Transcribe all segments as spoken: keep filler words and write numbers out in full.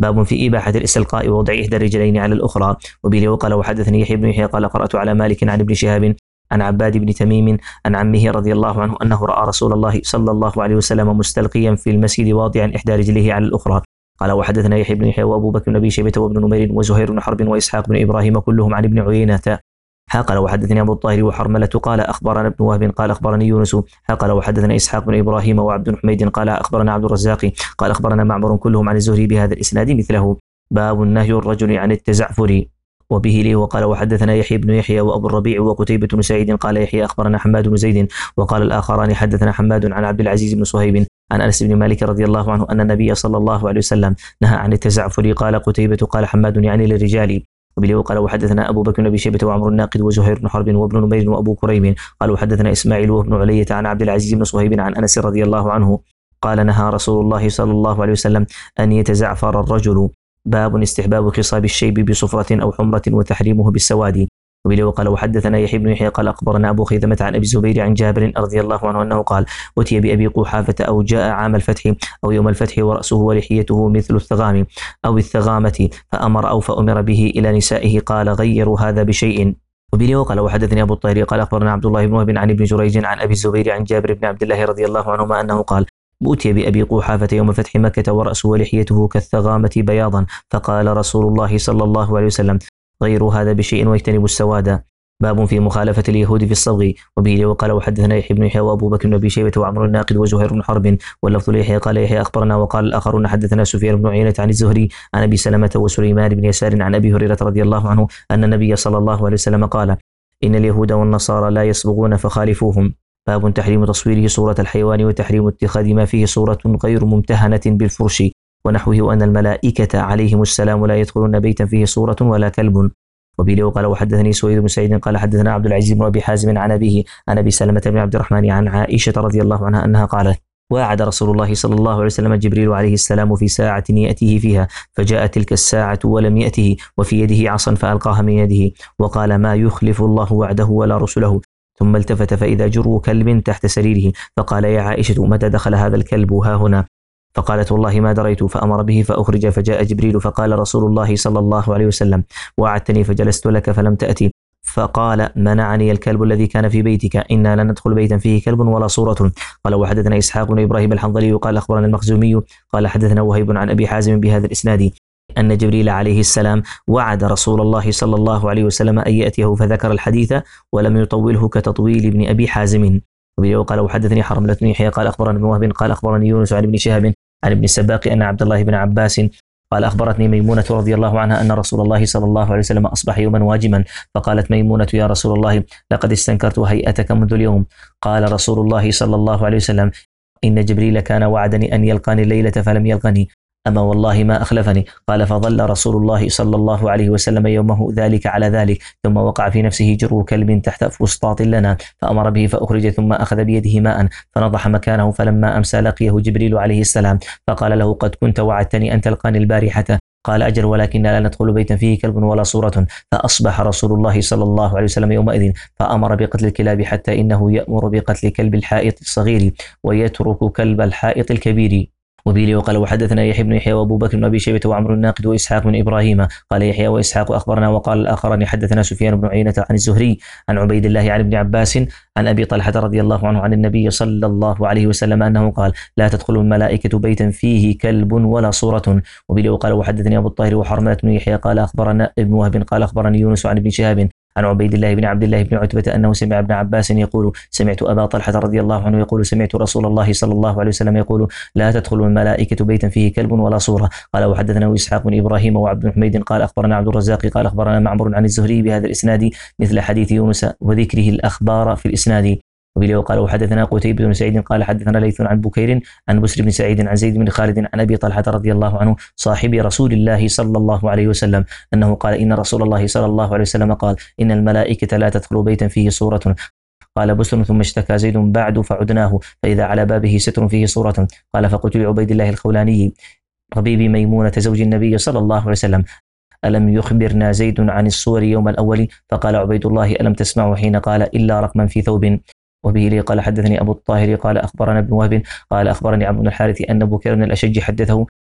باب في إباحة الاستلقاء ووضع إحدى الرجلين على الأخرى. وبه وقال وحدثني يحيى بن يحيى قال قرأت على مالك عن ابن شهاب عن عباد بن تميم عن عمه رضي الله عنه أنه رأى رسول الله صلى الله عليه وسلم مستلقيا في المسجد واضعا إحدى رجليه على الأخرى. قال وحدثنا يحيى بن يحيى وأبو بكر بن أبي شيبة وابن نمير وزهير بن حرب وإسحاق بن إبراهيم كلهم عن ابن عيينة. قال وحدثني أبو الطاهر وحرملة قال أخبرنا ابن وهب قال أخبرني يونس. قال وحدثنا إسحاق بن إبراهيم وعبد حميد قال أخبرنا عبد الرزاق قال أخبرنا معمر كلهم عن الزهري بهذا الإسناد مثله. باب النهي الرجل عن التزعفر. وبه لي وقال وحدثنا يحيى بن يحيى وأبو الربيع وقتيبة بن سعيد قال يحيى أخبرنا حماد بن زيد وقال الآخران حدثنا حماد عن عبد العزيز بن صهيب عن أنس بن مالك رضي الله عنه أن النبي صلى الله عليه وسلم نهى عن التزعفر. قال قتيبة قال حماد يعني للرجال. وبه وقال وحدثنا أبو بكر بن أبي شيبة وعمر الناقد وزهير بن حرب وابن نمير وأبو كريم قال وحدثنا إسماعيل وابن علية عن عبد العزيز بن صهيب عن أنس رضي الله عنه قال نهى رسول الله صلى الله عليه وسلم أن يتزعفر الرجل. باب استحباب خصاب الشيب بصفرة أو حمرة وتحريمه بالسواد. وبه وقال وحدثنا يحيى بن يحيى قال أخبرنا أبو خيثمة عن أبي الزبير عن جابر رضي الله عنه أنه قال أتي بأبي قحافة أو جاء عام الفتح أو يوم الفتح ورأسه ولحيته مثل الثغام أو الثغامة فأمر أو فأمر به إلى نسائه قال غيروا هذا بشيء. وبه وقال وحدثني أبو الطاهر قال أخبرنا عبد الله بن وهب عن ابن جريج عن أبي الزبير عن جابر بن عبد الله رضي الله عنهما أنه قال أتي بأبي قحافة يوم فتح مكة ورأسه ولحيته كالثغامة بياضا فقال رسول الله صلى الله عليه وسلم غيروا هذا بشيء واجتنبوا السواد. باب في مخالفة اليهود في الصبغ. وبه وقال وحدثنا يحيى بن يحيى وأبو بكر بن أبي شيبة وعمر الناقد وزهير بن حرب واللفظ ليحيى قال يحيى أخبرنا وقال الآخرون حدثنا سفيان بن عيينة عن الزهري عن أبي سلمة وسليمان بن يسار عن أبي هريرة رضي الله عنه أن النبي صلى الله عليه وسلم قال إن اليهود والنصارى لا يصبغون فخالفوهم. باب تحريم تصويره صورة الحيوان وتحريم اتخاذ ما فيه صورة غير ممتهنة بالفرش ونحوه وأن الملائكة عليهم السلام لا يدخلون بيتا فيه صورة ولا كلب. وبه قال وحدثني سويد بن سعيد قال حدثنا عبد العزيز بن أبي حازم عن أبيه عن أبي سلمة بن عبد الرحمن عن عائشة رضي الله عنها أنها قالت وعد رسول الله صلى الله عليه وسلم جبريل عليه السلام في ساعة يأتيه فيها فجاءت تلك الساعة ولم يأته وفي يده عصا فألقاها من يده وقال ما يخلف الله وعده ولا رسله ثم التفت فإذا جرو كلب تحت سريره فقال يا عائشة متى دخل هذا الكلب ها هنا؟ فقالت والله ما دريت فأمر به فأخرج فجاء جبريل فقال رسول الله صلى الله عليه وسلم وعدتني فجلست لك فلم تأتي فقال منعني الكلب الذي كان في بيتك إنا لن ندخل بيتا فيه كلب ولا صورة. قال وحدثنا إسحاق بن إبراهيم الحنظلي قال أخبرنا المخزومي قال حدثنا وهيب عن أبي حازم بهذا الإسناد أن جبريل عليه السلام وعد رسول الله صلى الله عليه وسلم أن يأتيه فذكر الحديث ولم يطوله كتطويل ابن أبي حازم. وقال وحدثني حرملة بن يحيى قال أخبرنا ابن وهب قال أخبرني يونس عن ابن شهاب عن ابن السباق أن عبد الله بن عباس قال أخبرتني ميمونة رضي الله عنها أن رسول الله صلى الله عليه وسلم أصبح يوما واجما فقالت ميمونة يا رسول الله لقد استنكرت هيئتك منذ اليوم. قال رسول الله صلى الله عليه وسلم إن جبريل كان وعدني أن يلقاني الليلة فلم يلقني أما والله ما أخلفني. قال فظل رسول الله صلى الله عليه وسلم يومه ذلك على ذلك ثم وقع في نفسه جرو كلب تحت فسطاط لنا فأمر به فأخرج ثم أخذ بيده ماء فنضح مكانه فلما أمسى لقيه جبريل عليه السلام فقال له قد كنت وعدتني أن تلقاني البارحة. قال أجل ولكن لا ندخل بيتا فيه كلب ولا صورة. فأصبح رسول الله صلى الله عليه وسلم يومئذ فأمر بقتل الكلاب حتى إنه يأمر بقتل كلب الحائط الصغير ويترك كلب الحائط الكبير. وبه وقال وحدثنا يحيى بن يحيى وابو بكر بن ابي شيبه وعمر الناقد واسحاق بن ابراهيم قال يحيى واسحاق اخبرنا وقال الاخران حدثنا سفيان بن عيينة عن الزهري عن عبيد الله عن ابن عباس عن ابي طلحه رضي الله عنه عن النبي صلى الله عليه وسلم انه قال لا تدخل الملائكه بيتا فيه كلب ولا صوره. وبه وقال وحدثني ابو الطاهر وحرملة بن يحيى قال اخبرنا ابن وهب قال اخبرني يونس عن ابن شهاب عن عبيد الله بن عبد الله بن عتبة أنه سمع ابن عباس يقول سمعت أبا طلحة رضي الله عنه يقول سمعت رسول الله صلى الله عليه وسلم يقول لا تدخل الملائكة بيتا فيه كلب ولا صورة. قال وحدثنا إسحاق بن إبراهيم وعبد حميد قال أخبرنا عبد الرزاق قال أخبرنا معمر عن الزهري بهذا الإسناد مثل حديث يونس وذكره الأخبار في الإسناد. وبه وقال وحدثنا قتيبة بن سعيد قال حدثنا ليث عن بكير عن بسر بن سعيد عن زيد بن خالد عن أبي طلحة رضي الله عنه صاحب رسول الله صلى الله عليه وسلم أنه قال إن رسول الله صلى الله عليه وسلم قال إن الملائكة لا تدخل بيتا فيه صورة. قال بسر ثم اشتكى زيد بعد فعدناه فإذا على بابه ستر فيه صورة. قال فقلت لعبيد الله الخولاني طبيب ميمونة زوج النبي صلى الله عليه وسلم ألم يخبرنا زيد عن الصور يوم الأول؟ فقال عبيد الله ألم تسمعوا حين قال إلا رقما في ثوب. وبه لي قال حدثني أبو الطاهر قال أخبرنا ابن وهب قال أخبرني عبد بن الحارث أن بكير بن الأشج حدثه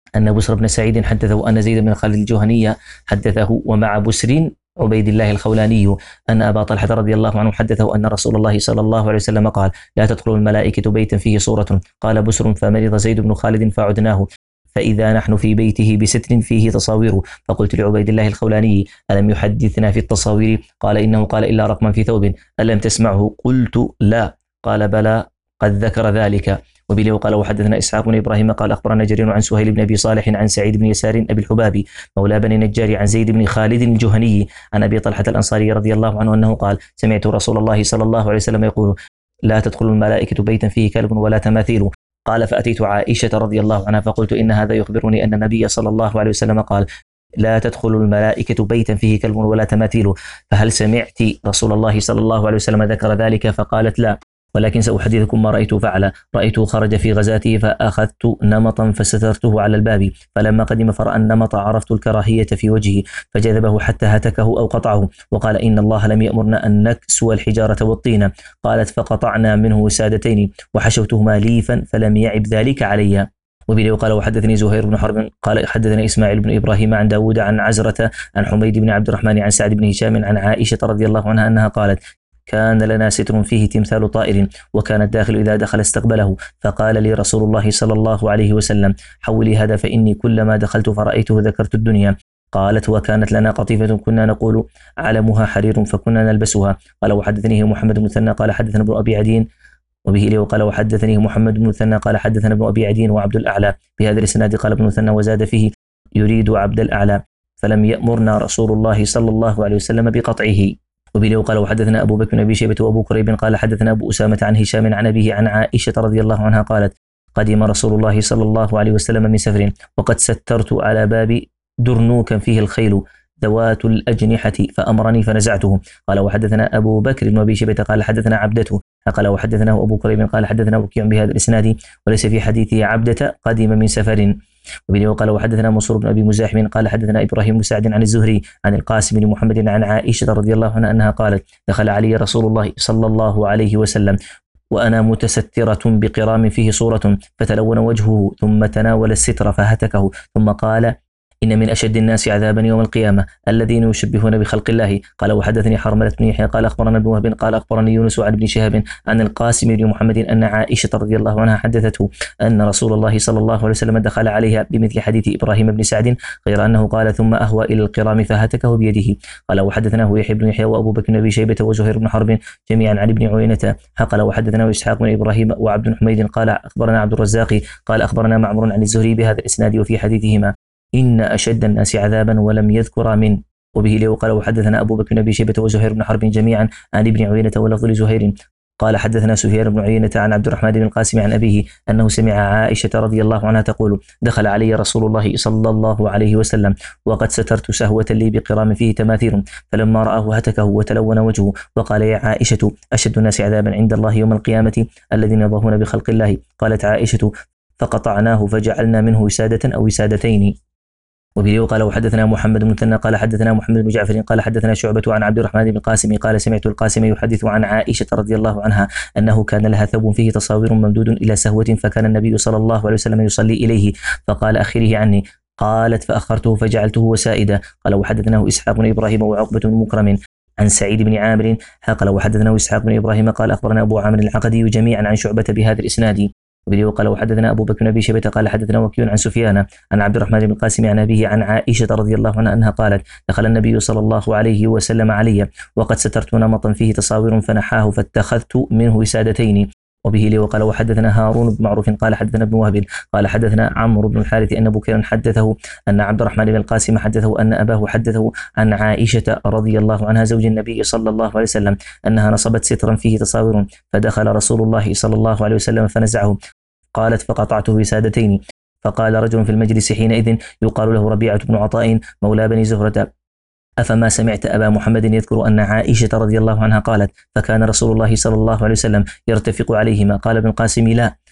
أن بسر بن سعيد حدثه أن زيد بن خالد الجهني حدثه، ومع بسر عبيد الله الخولاني أن أبا طلحة رضي الله عنه حدثه أن رسول الله صلى الله عليه وسلم قال: لا تدخل الملائكة بيتا فيه صورة. قال بسر: فمرض زيد بن خالد فعدناه، فإذا نحن في بيته بستر فيه تصاوير، فقلت لعبيد الله الخولاني: ألم يحدثنا في التصاوير؟ قال: إنه قال إلا رقما في ثوب. ألم تسمعه؟ قلت: لا. قال: بلى، قد ذكر ذلك. وبه قال: وحدثنا إسحاق بن إبراهيم قال أخبرنا جرير عن سهيل بن أبي صالح عن سعيد بن يسار أبي الحباب مولى بني نجار عن زيد بن خالد الجهني عن أبي طلحة الأنصاري رضي الله عنه أنه قال: سمعت رسول الله صلى الله عليه وسلم يقول: لا تدخل الملائكة بيتا فيه كلب ولا تماثيل. قال: فأتيت عائشة رضي الله عنها فقلت: إن هذا يخبرني أن النبي صلى الله عليه وسلم قال: لا تدخل الملائكة بيتا فيه كلب ولا تماثيل، فهل سمعت رسول الله صلى الله عليه وسلم ذكر ذلك؟ فقالت: لا، ولكن سأحدثكم ما رأيت فعل. رأيته خرج في غزاته فأخذت نمطا فسترته على الباب، فلما قدم فرأى النمط عرفت الكراهية في وجهه فجذبه حتى هتكه أو قطعه، وقال: إن الله لم يأمرنا أن نكسو الحجارة والطين. قالت: فقطعنا منه وسادتين وحشوتهما ليفا فلم يعب ذلك علي. وبه قال: وحدثني زهير بن حرب قال حدثنا إسماعيل بن إبراهيم عن داود عن عزرة عن حميد بن عبد الرحمن عن سعد بن هشام عن عائشة رضي الله عنها أنها قالت: كان لنا ستر فيه تمثال طائر، وكان الداخل إذا دخل استقبله، فقال لي رسول الله صلى الله عليه وسلم: حولي هذا فإني كلما دخلت فرأيته ذكرت الدنيا. قالت: وكانت لنا قطيفة كنا نقول علمها حرير فكنا نلبسها. قال: وحدثني محمد بن مثنى قال حدثنا ابن أبي عدين وبه لي قال: وحدثني محمد بن مثنى قال حدثنا ابن أبي عدين وعبد الأعلى بهذا الإسناد. قال ابن مثنى: وزاد فيه: يريد عبد الأعلى، فلم يأمرنا رسول الله صلى الله عليه وسلم بقطعه. وبه قال: وحدثنا أبو بكر بن أبي شيبة وأبو كريب قال حدثنا أبو أسامة عن هشام عن أبيه عن عائشة رضي الله عنها قالت: قدم رسول الله صلى الله عليه وسلم من سفر، وقد سترت على باب درنوكا فيه الخيل ذوات الأجنحة فأمرني فنزعته. قال: وحدثنا أبو بكر بن أبي شيبة قال حدثنا عبدته قال: وحدثناه أبو كريب قال حدثنا وكيع بهذا الإسناد وليس في حديثه عبدة قدم من سفر. وبه قال: وحدثنا منصور بن أبي مزاحم قال حدثنا إبراهيم بن سعد عن الزهري عن القاسم بن محمد عن عائشة رضي الله عنها أنها قالت: دخل علي رسول الله صلى الله عليه وسلم وأنا متسترة بقرام فيه صورة، فتلون وجهه ثم تناول الستر فهتكه، ثم قال: إن من أشد الناس عذابا يوم القيامة الذين يشبهون بخلق الله. قال: وحدثني حرملة بن يحيى قال أخبرنا ابن وهب قال أخبرني يونس عن ابن شهاب عن القاسم بن محمد أن عائشة رضي الله عنها حدثته أن رسول الله صلى الله عليه وسلم دخل عليها بمثل حديث إبراهيم بن سعد، غير أنه قال: ثم أهوى إلى القرام فهتكه بيده. قال: وحدثناه يحيى بن يحيى وأبو بكر بن أبي شيبة وزهير بن حرب جميعا عن ابن عيينة. قال: وحدثنا إسحاق بن إبراهيم وعبد حميد قال أخبرنا عبد الرزاق قال أخبرنا معمر عن الزهري بهذا الإسناد وفي حديثهما: إن أشد الناس عذابا ولم يذكر من. وبه لي قال: وحدثنا أبو بكر بن أبي شيبة وزهير بن حرب جميعا عن ابن عيينة ولفظ لزهير قال حدثنا سفيان بن عيينة عن عبد الرحمن بن القاسم عن أبيه أنه سمع عائشة رضي الله عنها تقول: دخل علي رسول الله صلى الله عليه وسلم وقد سترت سهوة لي بقرام فيه تماثيل، فلما رآه هتكه وتلون وجهه وقال: يا عائشة أشد الناس عذابا عند الله يوم القيامة الذين يضاهون بخلق الله. قالت عائشة: فقطعناه فجعلنا منه وسادة أو وسادتين. وبه قال: وحدثنا محمد بن مثنى قال حدثنا محمد بن جعفر قال حدثنا شعبة عن عبد الرحمن بن القاسم قال: سمعت القاسم يحدث عن عائشة رضي الله عنها أنه كان لها ثوب فيه تصاوير ممدود إلى سهوة، فكان النبي صلى الله عليه وسلم يصلي إليه فقال: أخره عني. قالت: فأخرته فجعلته وسائدا. قال: وحدثناه إسحاق بن إبراهيم وعقبة بن مكرم عن سعيد بن عامر قال: وحدثناه إسحاق بن إبراهيم قال أخبرنا أبو عامر العقدي جميعا عن شعبة بهذا الإسناد. وبه قال: وحدثنا أبو بكر بن أبي شيبة قال حدثنا وكيع عن سفيان عن عبد الرحمن بن القاسم عن أبيه عن عائشة رضي الله عنها أنها قالت: دخل النبي صلى الله عليه وسلم علي وقد سترت نمطا فيه تصاوير فنحاه فاتخذت منه وسادتين. وبه لي وقال: وحدثنا هارون بن معروف قال حدثنا ابن وهب قال حدثنا عمرو بن الحارث أن بكيرا حدثه أن عبد الرحمن بن القاسم حدثه أن أباه حدثه عن عائشة رضي الله عنها زوج النبي صلى الله عليه وسلم أنها نصبت سترا فيه تصاوير، فدخل رسول الله صلى الله عليه وسلم فنزعه. قالت: فقطعته وسادتين. فقال رجل في المجلس حينئذ يقال له ربيعة بن عطاء مولى بني زهرة: أفما سمعت أبا محمد يذكر أن عائشة رضي الله عنها قالت: فكان رسول الله صلى الله عليه وسلم يرتفق عليهما؟ قال ابن القاسم: لا.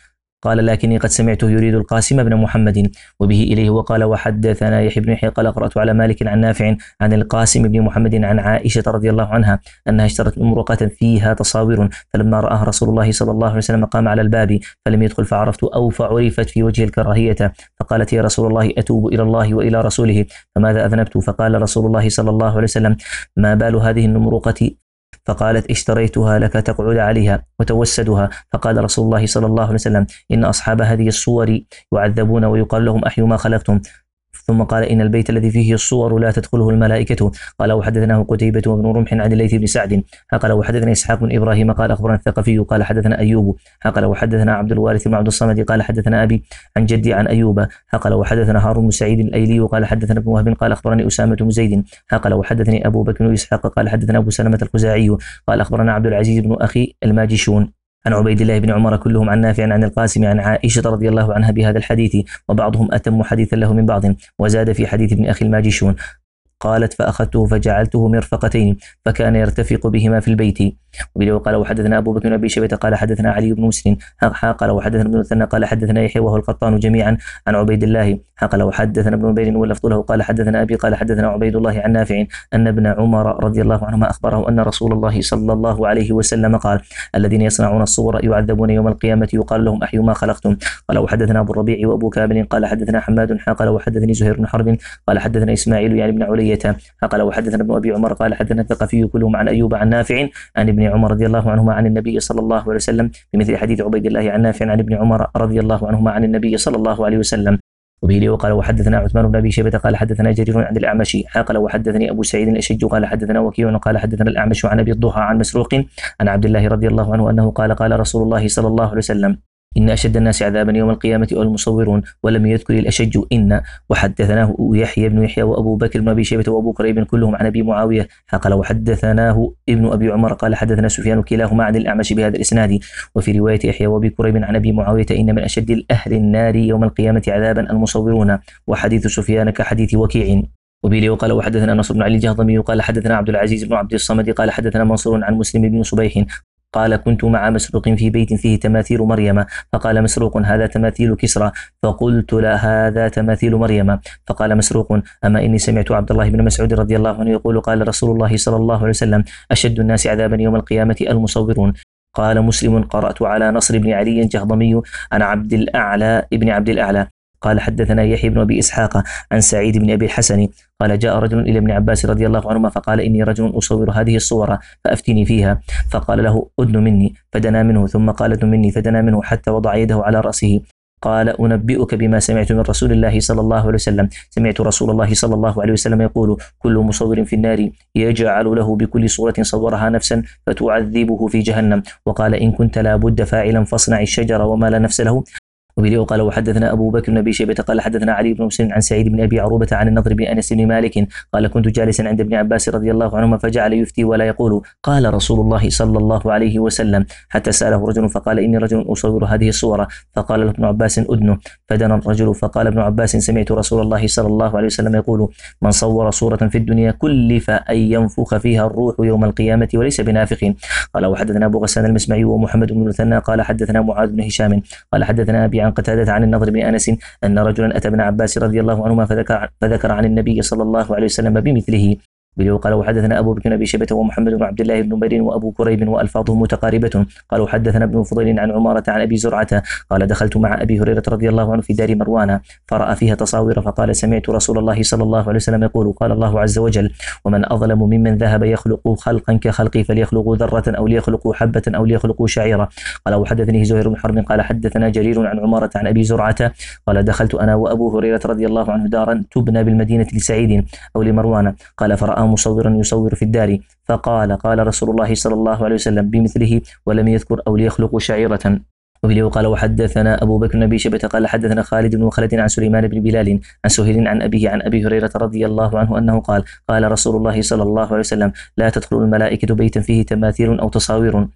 قال لكني قد سمعته يريد القاسم بن محمد وبه إليه. وقال وحدثنا يحيى بن يحيى قال قرأت على مالك عن نافع عن القاسم بن محمد عن عائشة رضي الله عنها أنها اشترت امرقة فيها تصاوير، فلما رآها رسول الله صلى الله عليه وسلم قام على الباب فلم يدخل، فعرفت أو فعرفت في وجه الكراهية، فقالت يا رسول الله أتوب إلى الله وإلى رسوله فماذا أذنبت؟ فقال رسول الله صلى الله عليه وسلم ما بال هذه النمرقة؟ فقالت اشتريتها لك تقعد عليها وتوسدها. فقال رسول الله صلى الله عليه وسلم إن أصحاب هذه الصور يعذبون ويقال لهم أحيوا ما خلقتم. ثم قال إن البيت الذي فيه الصور لا تدخله الملائكة. قال وحدثناه قتيبة بن رمح عن الليث بن سعد قال وحدثنا إسحاق بن إبراهيم قال أخبرنا الثقفي قال حدثنا أيوب قال وحدثنا عبد الوارث بن عبد الصمد قال حدثنا أبي عن جدي عن أيوب قال وحدثنا هارون بن سعيد الأيلي قال حدثنا ابن وهب قال أخبرني أسامة بن زيد قال وحدثني أبو بكر بن إسحاق قال حدثنا أبو سلمة الخزاعي قال أخبرنا عبد العزيز بن أخي الماجشون عن عبيد الله بن عمر كلهم عن نافع عن القاسم عن عائشة رضي الله عنها بهذا الحديث، وبعضهم أتم حديثا له من بعض، وزاد في حديث ابن أخي الماجشون قالت فأخذته فجعلته مرفقتين فكان يرتفق بهما في البيت. وبه قال وحدثنا أبو بكر بن أبي شيبة قال حدثنا علي بن مسلم قال وحدثنا ابن مثنى قال حدثنا يحيى وهو القطان جميعا عن عبيد الله قال وحدثنا ابن نبيل واللفظ له قال حدثنا أبي قال حدثنا عبيد الله عن نافع أن ابن عمر رضي الله عنهما أخبره أن رسول الله صلى الله عليه وسلم قال الذين يصنعون الصور يعذبون يوم القيامة يقال لهم أحيوا ما خلقتم. قال وحدثنا أبو الربيع وأبو كامل قال حدثنا حماد قال وحدثني زهير بن حرب قال حدثنا إسماعيل يعني بن علية قال وحدثنا ابن أبي عمر قال حدثنا الثقفي كلهم عن أيوب عن نافع عن ابن عمر رضي الله عنهما عن النبي صلى الله عليه وسلم بمثل حديث عبيد الله عن نافع عن ابن عمر رضي الله عنهما عن النبي صلى الله عليه وسلم. وبه وقال وحدثنا عثمان بن أبي شيبة قال حدثنا جرير عن الأعمش قال وحدثني أبو سعيد الأشج قال حدثنا وكيع قال حدثنا الأعمش عن أبي الضحى عن مسروق عن عبد الله رضي الله عنه أنه قال قال رسول الله صلى الله عليه وسلم إن أشد الناس عذابا يوم القيامة المصورون، ولم يذكر الأشج إن. وحدثناه يحيى بن يحيى وأبو بكر بن أبي شيبة وأبو كريب كلهم عن أبي معاوية قال وحدثناه ابن أبي عمر قال حدثنا سفيان كلاهما عن الأعمش بهذا الإسناد. وفي رواية يحيى وأبي كريب عن أبي معاوية إن من أشد الأهل النار يوم القيامة عذابا المصورون، وحديث سفيان كحديث وكيع. وبه وقال وحدثنا نصر بن علي الجهضمي قال حدثنا عبد العزيز بن عبد الصمد قال حدثنا منصور عن مسلم بن صبيح قال كنت مع مسروق في بيت فيه تماثيل مريم، فقال مسروق هذا تماثيل كسرى، فقلت لا هذا تماثيل مريم. فقال مسروق أما إني سمعت عبد الله بن مسعود رضي الله عنه يقول قال رسول الله صلى الله عليه وسلم أشد الناس عذابا يوم القيامة المصورون. قال مسلم قرأت على نصر بن علي الجهضمي عن عبد الأعلى ابن عبد الأعلى قال حدثنا يحيى بن أبي إسحاق عن سعيد بن أبي الحسن قال جاء رجل إلى ابن عباس رضي الله عنهما فقال إني رجل أصور هذه الصور فأفتني فيها، فقال له أدن مني فدنا منه، ثم قال أدن مني فدنا منه حتى وضع يده على رأسه. قال أنبئك بما سمعت من رسول الله صلى الله عليه وسلم، سمعت رسول الله صلى الله عليه وسلم يقول كل مصور في النار يجعل له بكل صورة صورها نفسا فتعذبه في جهنم. وقال إن كنت لا بد فاعلا فاصنع الشجر وما لا نفس له. وبه قال وحدثنا أبو بكر بن أبي شيبة قال حدثنا علي بن مسلم عن سعيد بن أبي عروبة عن النضر بن أنس بن مالك قال كنت جالسا عند ابن عباس رضي الله عنهما فجعل يفتي ولا يقول قال رسول الله صلى الله عليه وسلم، حتى سأله رجل فقال إني رجل أصور هذه الصورة، فقال له ابن عباس أدنه، فدنا الرجل فقال ابن عباس سمعت رسول الله صلى الله عليه وسلم يقول من صور صورة في الدنيا كلف أن ينفخ فيها الروح يوم القيامة وليس بنافخ. قال وحدثنا أبو غسان المسمعي ومحمد بن المثنى قال حدثنا معاذ بن هشام قال حدثنا أبي عن قتادة عن النضر بن أنس أن رجلا أتى ابن عباس رضي الله عنهما فذكر, فذكر عن النبي صلى الله عليه وسلم بمثله. قال وحدثنا أبو بكر بن أبي شيبة ومحمد بن عبد الله بن نمير وأبو كريب وألفاظهم متقاربة. قالوا حدثنا ابن فضيل عن عمارة عن أبي زرعة قال دخلت مع أبي هريرة رضي الله عنه في دار مروان فرأى فيها تصاوير فقال سمعت رسول الله صلى الله عليه وسلم يقول قال الله عز وجل ومن أظلم ممن ذهب يخلق خلقا كخلقي فليخلقوا ذرة أو ليخلقوا حبة أو ليخلقوا شعيرة. قال وحدثني زهير بن حرب قال حدثنا جرير عن عمارة عن أبي زرعة قال دخلت أنا وأبو هريرة رضي الله عنه دارا تبنى بالمدينة لسعيد أو لمروان قال فرأى مصورا يصور في الدار فقال قال رسول الله صلى الله عليه وسلم بمثله ولم يذكر أو ليخلقوا شعيرة. وبه قال وحدثنا أبو بكر بن أبي شيبة قال حدثنا خالد بن خالد عن سليمان بن بلال عن سهيل عن أبيه عن أبي هريرة رضي الله عنه أنه قال قال رسول الله صلى الله عليه وسلم لا تدخل الملائكة بيتا فيه تماثيل أو تصاوير.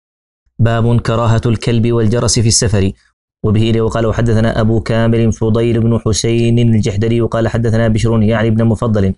باب كراهة الكلب والجرس في السفر. وبه وقال وحدثنا أبو كامل فضيل بن حسين الجحدري وقال حدثنا بشر يعني ابن مفضل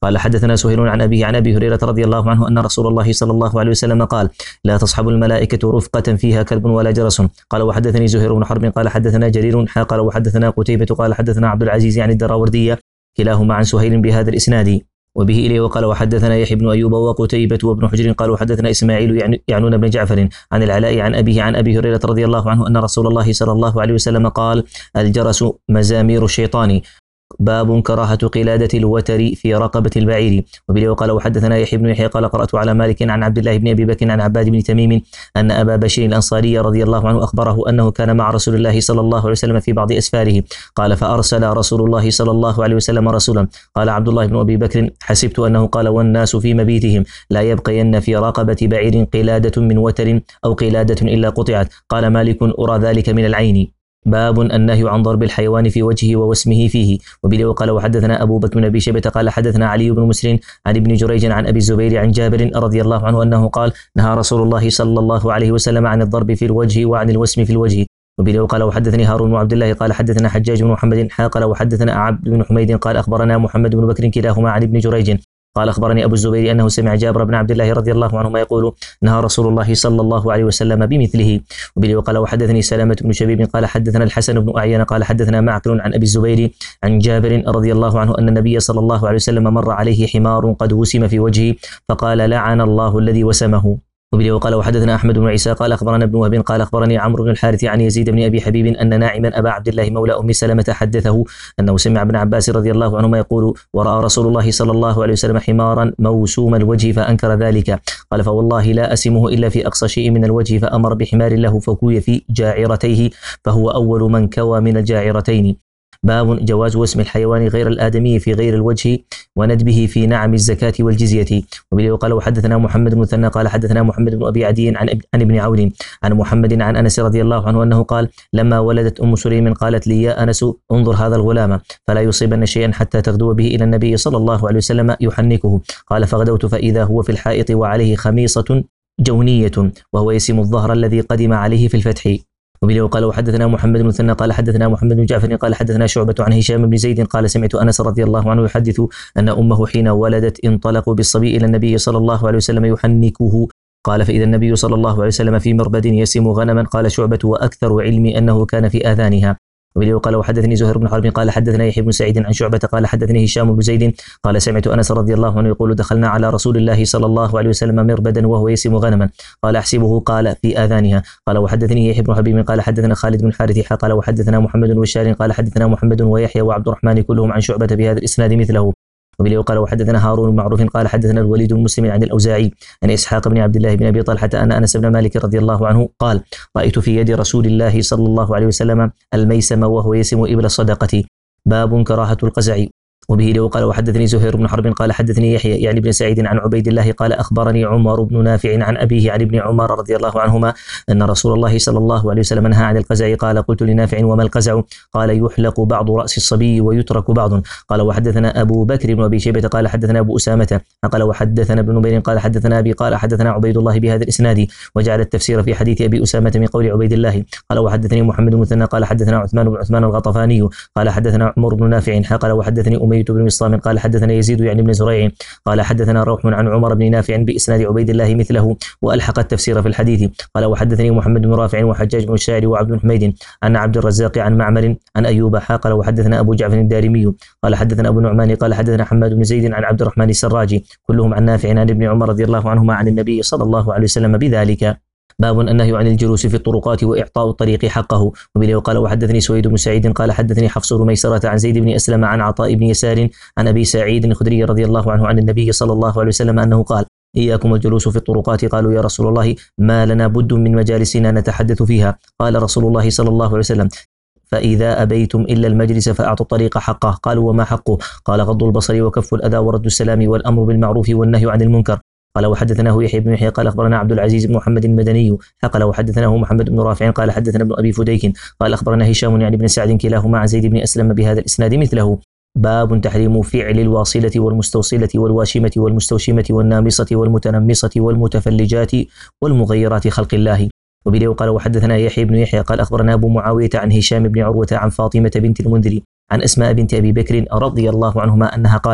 قال حدثنا سهيل عن أبيه عن أبي هريرة رضي الله عنه أن رسول الله صلى الله عليه وسلم قال لا تصحب الملائكة رفقة فيها كلب ولا جرس. قال وحدثني زهير بن حرب قال حدثنا جرير قال وحدثنا قتيبة قال حدثنا عبد العزيز يعني الدراوردية كلاهما عن سهيل بهذا الإسناد وبه إليه. وقال وحدثنا يحيى بن أيوب وقتيبة وابن حجر قال وحدثنا إسماعيل يعني يعنون بن جعفر عن العلاء عن أبيه عن أبي هريرة رضي الله عنه أن رسول الله صلى الله عليه وسلم قال الجرس مزامير الشيطان. باب كراهة قلادة الوتر في رقبة البعير. وبه وقال وحدثنا يحيى بن يحيى قال قرأت على مالك عن عبد الله بن أبي بكر عن عباد بن تميم أن أبا بشير الأنصاري رضي الله عنه أخبره أنه كان مع رسول الله صلى الله عليه وسلم في بعض أسفاره. قال فأرسل رسول الله صلى الله عليه وسلم رسولا. قال عبد الله بن أبي بكر حسبت أنه قال والناس في مبيتهم لا يبقين في رقبة بعير قلادة من وتر أو قلادة إلا قطعت. قال مالك أرى ذلك من العين. باب النهي عن ضرب الحيوان في وجهه ووسمه فيه. وبه وقال وحدثنا أبو بكر بن أبي شيبة قال حدثنا علي بن مسلم عن ابن جريج عن أبي الزبير عن جابر رضي الله عنه أنه قال نهى رسول الله صلى الله عليه وسلم عن الضرب في الوجه وعن الوسم في الوجه. وبه وقال وحدثني هارون بن عبد الله قال حدثنا حجاج بن محمد قال وحدثنا عبد بن حميد قال أخبرنا محمد بن بكر كلاهما عن ابن جريج قال أخبرني أبو الزبير أنه سمع جابر بن عبد الله رضي الله عنهما يقول نهى رسول الله صلى الله عليه وسلم بمثله. وبه وقال وحدثني سلامة بن شبيب قال حدثنا الحسن بن أعين قال حدثنا معقل عن أبي الزبير عن جابر رضي الله عنه أن النبي صلى الله عليه وسلم مر عليه حمار قد وسم في وجهه فقال لعن الله الذي وسمه. وبه وقال وحدثنا أحمد بن عيسى قال أخبرنا ابن وهب قال أخبرني عمرو بن الحارث عن يزيد بن أبي حبيب أن ناعما أبا عبد الله مولى أم سلمة حدثه أنه سمع ابن عباس رضي الله عنهما يقول ورأى رسول الله صلى الله عليه وسلم حمارا موسوم الوجه فأنكر ذلك. قال فوالله لا أسمه إلا في أقصى شيء من الوجه فأمر بحمار له فكوي في جاعرتيه فهو أول من كوى من الجاعرتين. باب جواز وسم الحيوان غير الآدمي في غير الوجه وندبه في نعم الزكاة والجزية. وبه وقال وحدثنا محمد بن مثنى قال حدثنا محمد بن أبي عدي عن, عن ابن عون عن محمد عن أنس رضي الله عنه أنه قال لما ولدت أم سليم قالت لي يا أنس انظر هذا الغلام فلا يصيبن شيئا حتى تغدو به إلى النبي صلى الله عليه وسلم يحنكه. قال فغدوت فإذا هو في الحائط وعليه خميصة جونية وهو يسم الظهر الذي قدم عليه في الفتح. وبه وقال وحدثنا محمد بن مثنى قال حدثنا محمد بن جعفر قال حدثنا شعبة عن هشام بن زيد قال سمعت أنس رضي الله عنه يحدث أن أمه حين ولدت انطلقوا بالصبي إلى النبي صلى الله عليه وسلم يحنكه. قال فإذا النبي صلى الله عليه وسلم في مربد يسم غنما. قال شعبة وأكثر علمي أنه كان في آذانها. وبه وقال وحدثني زهير بن حرب قال حدثنا يحيى بن سعيد عن شعبة قال حدثني هشام بن زيد قال سمعت أنس رضي الله عنه يقول دخلنا على رسول الله صلى الله عليه وسلم مربدا وهو يسم غنما. قال أحسبه قال في آذانها. قال وحدثني يحيى بن حبيب قال حدثنا خالد بن حارث قال وحدثنا محمد بن بشار قال حدثنا محمد ويحيى وعبد الرحمن كلهم عن شعبة بهذا الإسناد مثله. وبه وقال وحدثنا هارون بن معروف قال حدثنا الوليد بن مسلم عن الأوزاعي عن إسحاق بن عبد الله بن أبي طلحة أن أنس بن مالك رضي الله عنه قال رأيت في يد رسول الله صلى الله عليه وسلم الميسم وهو يسم إبل الصدقة. باب كراهة القزع. وبه وقال وحدثني زهير بن حرب قال حدثني يحيى يعني بن سعيد عن عبيد الله قال أخبرني عمر بن نافع عن أبيه عن ابن عمر رضي الله عنهما أن رسول الله صلى الله عليه وسلم نهى عن القزع. قال قلت لنافع وما القزع؟ قال يحلق بعض رأس الصبي ويترك بعض. قال وحدثنا أبو بكر بن أبي شيبة قال حدثنا أبو أسامة قال وحدثنا ابن نمير قال حدثنا أبي قال حدثنا عبيد الله بهذا الإسناد وجعل التفسير في حديث أبي أسامة من قول عبيد الله. قال وحدثني محمد بن مثنى قال حدثنا عثمان بن عثمان الغطفاني قال حدثنا عمر بن نافع قال وحدثني أمية بن مصطام قال حدثنا يزيد يعني بن زريع قال حدثنا روح عن عمر بن نافع بإسناد عبيد الله مثله وألحق التفسير في الحديث. قال وحدثني محمد بن رافع وحجاج بن الشاعر وعبد بن حميد عن عبد الرزاق عن معمر عن أيوب قال وحدثنا أبو جعفر الدارمي قال حدثنا أبو نعمان قال حدثنا حماد بن زيد عن عبد الرحمن السراجي كلهم عن نافع عن ابن عمر رضي الله عنهما عن النبي صلى الله عليه وسلم بذلك. باب النهي عن الجلوس في الطرقات وإعطاء الطريق حقه. وبه وقال وحدثني سويد بن سعيد قال حدثني حفص بن ميسرة عن زيد بن أسلم عن عطاء بن يسار عن أبي سعيد الخدري رضي الله عنه عن النبي صلى الله عليه وسلم أنه قال إياكم الجلوس في الطرقات. قالوا يا رسول الله ما لنا بد من مجالسنا نتحدث فيها. قال رسول الله صلى الله عليه وسلم فإذا أبيتم إلا المجلس فأعطوا الطريق حقه. قالوا وما حقه؟ قال غض البصر وكف الأذى ورد السلام والأمر بالمعروف والنهي عن المنكر. قال وحدثناه يحيى بن يحيى قال أخبرنا عبد العزيز بن محمد المدني قال وحدثناه محمد بن رافع قال حدثنا ابن أبي فديك قال أخبرنا هشام يعني بن سعد كلاهما عن زيد بن أسلم بهذا الإسناد مثله. باب تحريم فعل الواصلة والمستوصلة والواشمة والمستوشمة والنامصة والمتنمصة والمتفلجات والمغيرات خلق الله. وبه قال وحدثنا يحيى بن يحيى قال أخبرنا أبو معاوية عن هشام بن عروة عن فاطمة بنت المنذر عن أسماء بنت أبي بكر رضي الله عنهما أنها قالت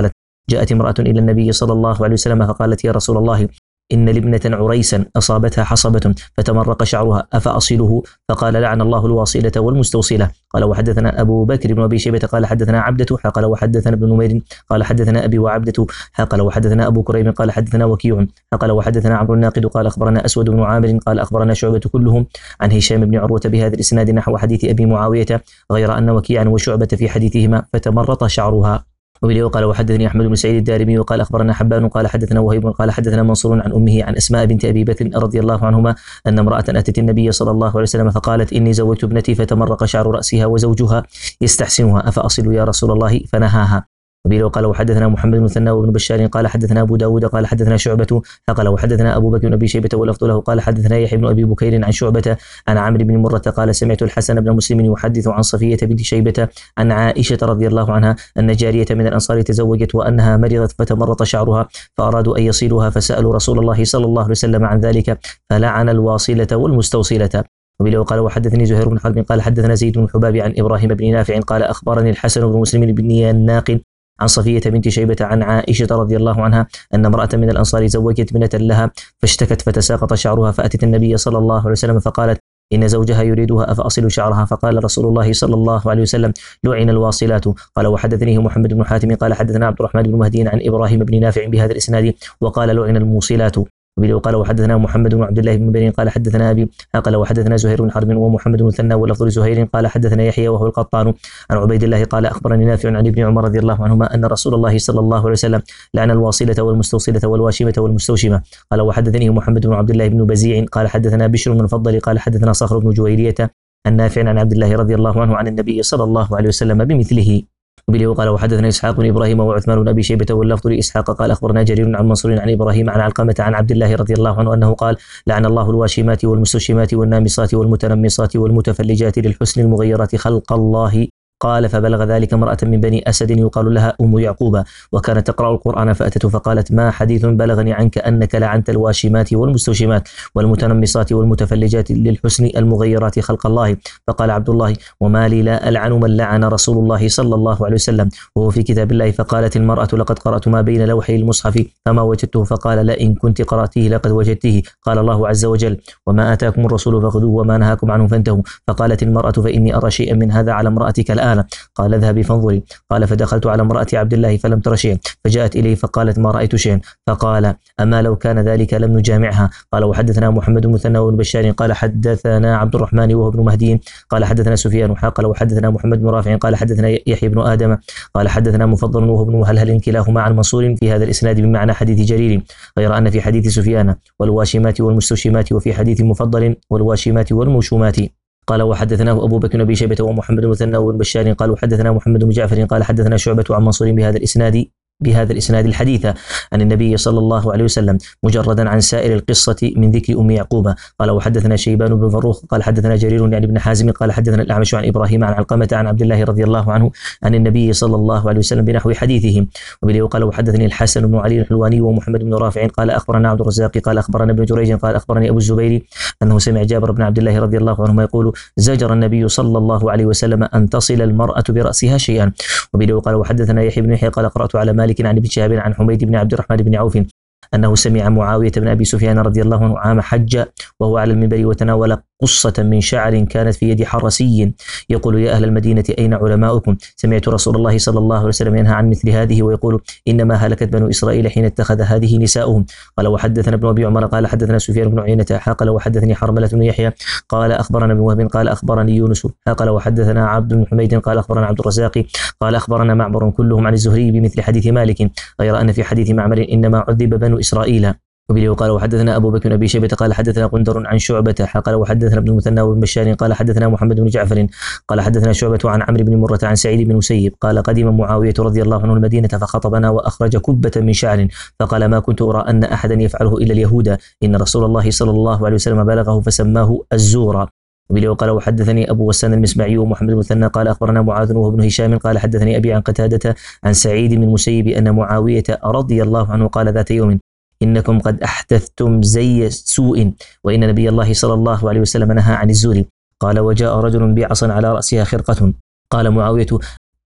جاءت امرأة إلى النبي صلى الله عليه وسلم فقالت يا رسول الله إن لابنة عريسا أصابتها حصبة فتمرق شعرها أفأصله؟ فقال لعن الله الواصلة والمستوصلة. قال وحدثنا أبو بكر بن أبي شيبة قال حدثنا عبدة قال وحدثنا ابن نمير قال حدثنا أبي وعبدة قال وحدثنا أبو كريم قال حدثنا وكيع قال وحدثنا عمرو الناقد قال أخبرنا أسود بن عامر قال أخبرنا شعبة كلهم عن هشام بن عروة بهذا الإسناد نحو حديث أبي معاوية غير أن وكيعا وشعبة في حديثهما فتمرط شعرها. وبه قال وحدثني أحمد بن سعيد الدارمي وقال أخبرنا حبان قال حدثنا وهيب قال حدثنا منصور عن أمه عن أسماء بنت أبي بكر رضي الله عنهما أن امرأة أتت النبي صلى الله عليه وسلم فقالت إني زوجت ابنتي فتمرق شعر رأسها وزوجها يستحسنها أفأصل يا رسول الله؟ فنهاها. وبه قال وحدثنا محمد بن مثنى وابن بشار قال حدثنا أبو داود قال حدثنا شعبة قال وحدثنا أبو بكر بن أبي شيبة واللفظ له قال حدثنا يحيى بن أبي بكير عن شعبة عن عمرو بن مرة قال سمعت الحسن بن مسلم يحدث عن صفية بنت شيبة عن عائشة رضي الله عنها أن جارية من الأنصار تزوجت وأنها مرضت فتمرط شعرها فأرادوا أن يصيلوها فسألوا رسول الله صلى الله عليه وسلم عن ذلك فلعن الواصلة والمستوصلة. وبه قال وحدثني زهير بن حرب قال حدثنا زيد بن حباب عن إبراهيم بن نافع قال أخبرني الحسن بن مسلم بن الناقل عن صفية بنت شيبة عن عائشة رضي الله عنها أن امرأة من الأنصار زوجت ابنة لها فاشتكت فتساقط شعرها فأتت النبي صلى الله عليه وسلم فقالت إن زوجها يريدها أفأصل شعرها؟ فقال رسول الله صلى الله عليه وسلم لعن الواصلات. قال وحدثني محمد بن حاتم قال حدثنا عبد الرحمن بن مهدي عن إبراهيم بن نافع بهذا الإسناد وقال لعن الموصلات. وبه قال وحدثنا محمد بن عبد الله بن بني قال حدثنا أبي قال وحدثنا زهير بن حرب ومحمد بن مثنى واللفظ زهير قال حدثنا يحيى وهو القطان عن عبيد الله قال أخبرني نافع عن ابن عمر رضي الله عنهما أن رسول الله صلى الله عليه وسلم لعن الواصلة والمستوصلة والواشمة والمستوشمة. قال وحدثني محمد بن عبد الله بن بزيع قال حدثنا بشر بن المفضل قال حدثنا صخر بن جويرية عن نافع عن عبد الله رضي الله عنه عن النبي صلى الله عليه وسلم بمثله. وبه قال وحدثنا إسحاق بن إبراهيم وعثمان بن أبي شيبة واللفظ لإسحاق قال أخبرنا جرير عن منصور عن إبراهيم عن علقمة عن عبد الله رضي الله عنه أنه قال لعن الله الواشمات والمستوشمات والنامصات والمتنمصات والمتفلجات للحسن المغيرات خلق الله. قال فبلغ ذلك امرأة من بني أسد يقال لها أم يعقوب وكانت تقرأ القرآن فأتت فقالت ما حديث بلغني عنك أنك لعنت الواشمات والمستوشمات والمتنمصات والمتفلجات للحسن المغيرات خلق الله. فقال عبد الله وما لي لا ألعن من لعن رسول الله صلى الله عليه وسلم وهو في كتاب الله. فقالت المرأة لقد قرأت ما بين لوحي المصحف فما وجدته. فقال لا إن كنت قرأتيه لقد وجدته. قال الله عز وجل وما آتاكم الرسول فخذوه وما نهاكم عنه فانتهوا. فقالت المرأة فإني أرى شيئا من هذا على امرأتك الآن. قال اذهبي فانظري. قال فدخلت على امرأة عبد الله فلم تر شيئا فجاءت إليه فقالت ما رأيت شيئا. فقال أما لو كان ذلك لم نجامعها. قال وحدثنا محمد بن مثنى بن بشار قال حدثنا عبد الرحمن وهو ابن مهدي قال حدثنا سفيان قال وحدثنا محمد بن رافع قال حدثنا يحيى بن آدم قال حدثنا مفضل وهو ابن مهلهل كلاهما عن منصور في هذا الإسناد بمعنى حديث جرير غير أن في حديث سفيان والواشمات والمستوشمات وفي حديث مفضل والواشمات والموشومات. قال وحدثناه أبو بكر بن شيبة ومحمد بن مثنى بن بشار قال وحدثنا محمد بن جعفر قال حدثنا شعبة عن منصور بهذا الإسناد بهذا الإسناد الحديث عن النبي صلى الله عليه وسلم مجردا عن سائر القصة من ذكر أم يعقوب. قال وحدثنا شيبان بن فروخ قال حدثنا جرير يعني بن حازم قال حدثنا الأعمش عن إبراهيم عن علقمة عن عبد الله رضي الله عنه عن النبي صلى الله عليه وسلم بنحو حديثهم. وبه قال وحدثني الحسن بن علي الحلواني ومحمد بن رافع قال أخبرنا عبد الرزاق قال أخبرنا ابن جريج قال أخبرني أبو الزبير أنه سمع جابر بن عبد الله رضي الله عنهما يقول زجر النبي صلى الله عليه وسلم أن تصل المرأة برأسها شيئا. وبه قال وحدثنا يحيى بن يحيى قال قرأت على مالك عن ابن شهاب عن حميد بن عبد الرحمن بن عوف أنه سمع معاوية بن أبي سفيان رضي الله عنه عام حج وهو على المنبر وتناول قصة من شعر كانت في يد حرسي يقول يا أهل المدينة أين علماؤكم؟ سمعت رسول الله صلى الله عليه وسلم ينهى عن مثل هذه ويقول إنما هلكت بنو إسرائيل حين اتخذ هذه نساؤهم. قال وحدثنا ابن أبي عمر قال حدثنا سفيان بن عيينة قال وحدثني حرملة بن يحيى قال أخبرنا ابن وهب قال أخبرني يونس قال وحدثنا عبد بن حميد قال أخبرنا عبد الرزاق قال أخبرنا معمر كلهم عن الزهري بمثل حديث مالك غير أن في حديث معمر إنما عذب بنو إسرائيل. وبه قال وحدثنا أبو بكر بن أبي شيبة قال حدثنا غندر عن شعبة قال وحدثنا ابن المثنى بن بشار قال حدثنا محمد بن جعفر قال حدثنا شعبة عن عمرو بن مرة عن سعيد بن مسيب قال قدم معاوية رضي الله عنه المدينة فخطبنا وأخرج كبة من شعر فقال ما كنت أرى أن أحدا يفعله إلا اليهود إن رسول الله صلى الله عليه وسلم بلغه فسماه الزور. وبه قال وحدثني أبو غسان المسمعي ومحمد بن مثنى قال أخبرنا معاذ وهو ابن هشام قال حدثني أبي عن قتادة عن سعيد بن مسيب أن معاوية رضي الله عنه قال ذات يوم إنكم قد أحدثتم زي سوء وإن نبي الله صلى الله عليه وسلم نهى عن الزور. قال وجاء رجل بعصا على رأسها خرقة قال معاوية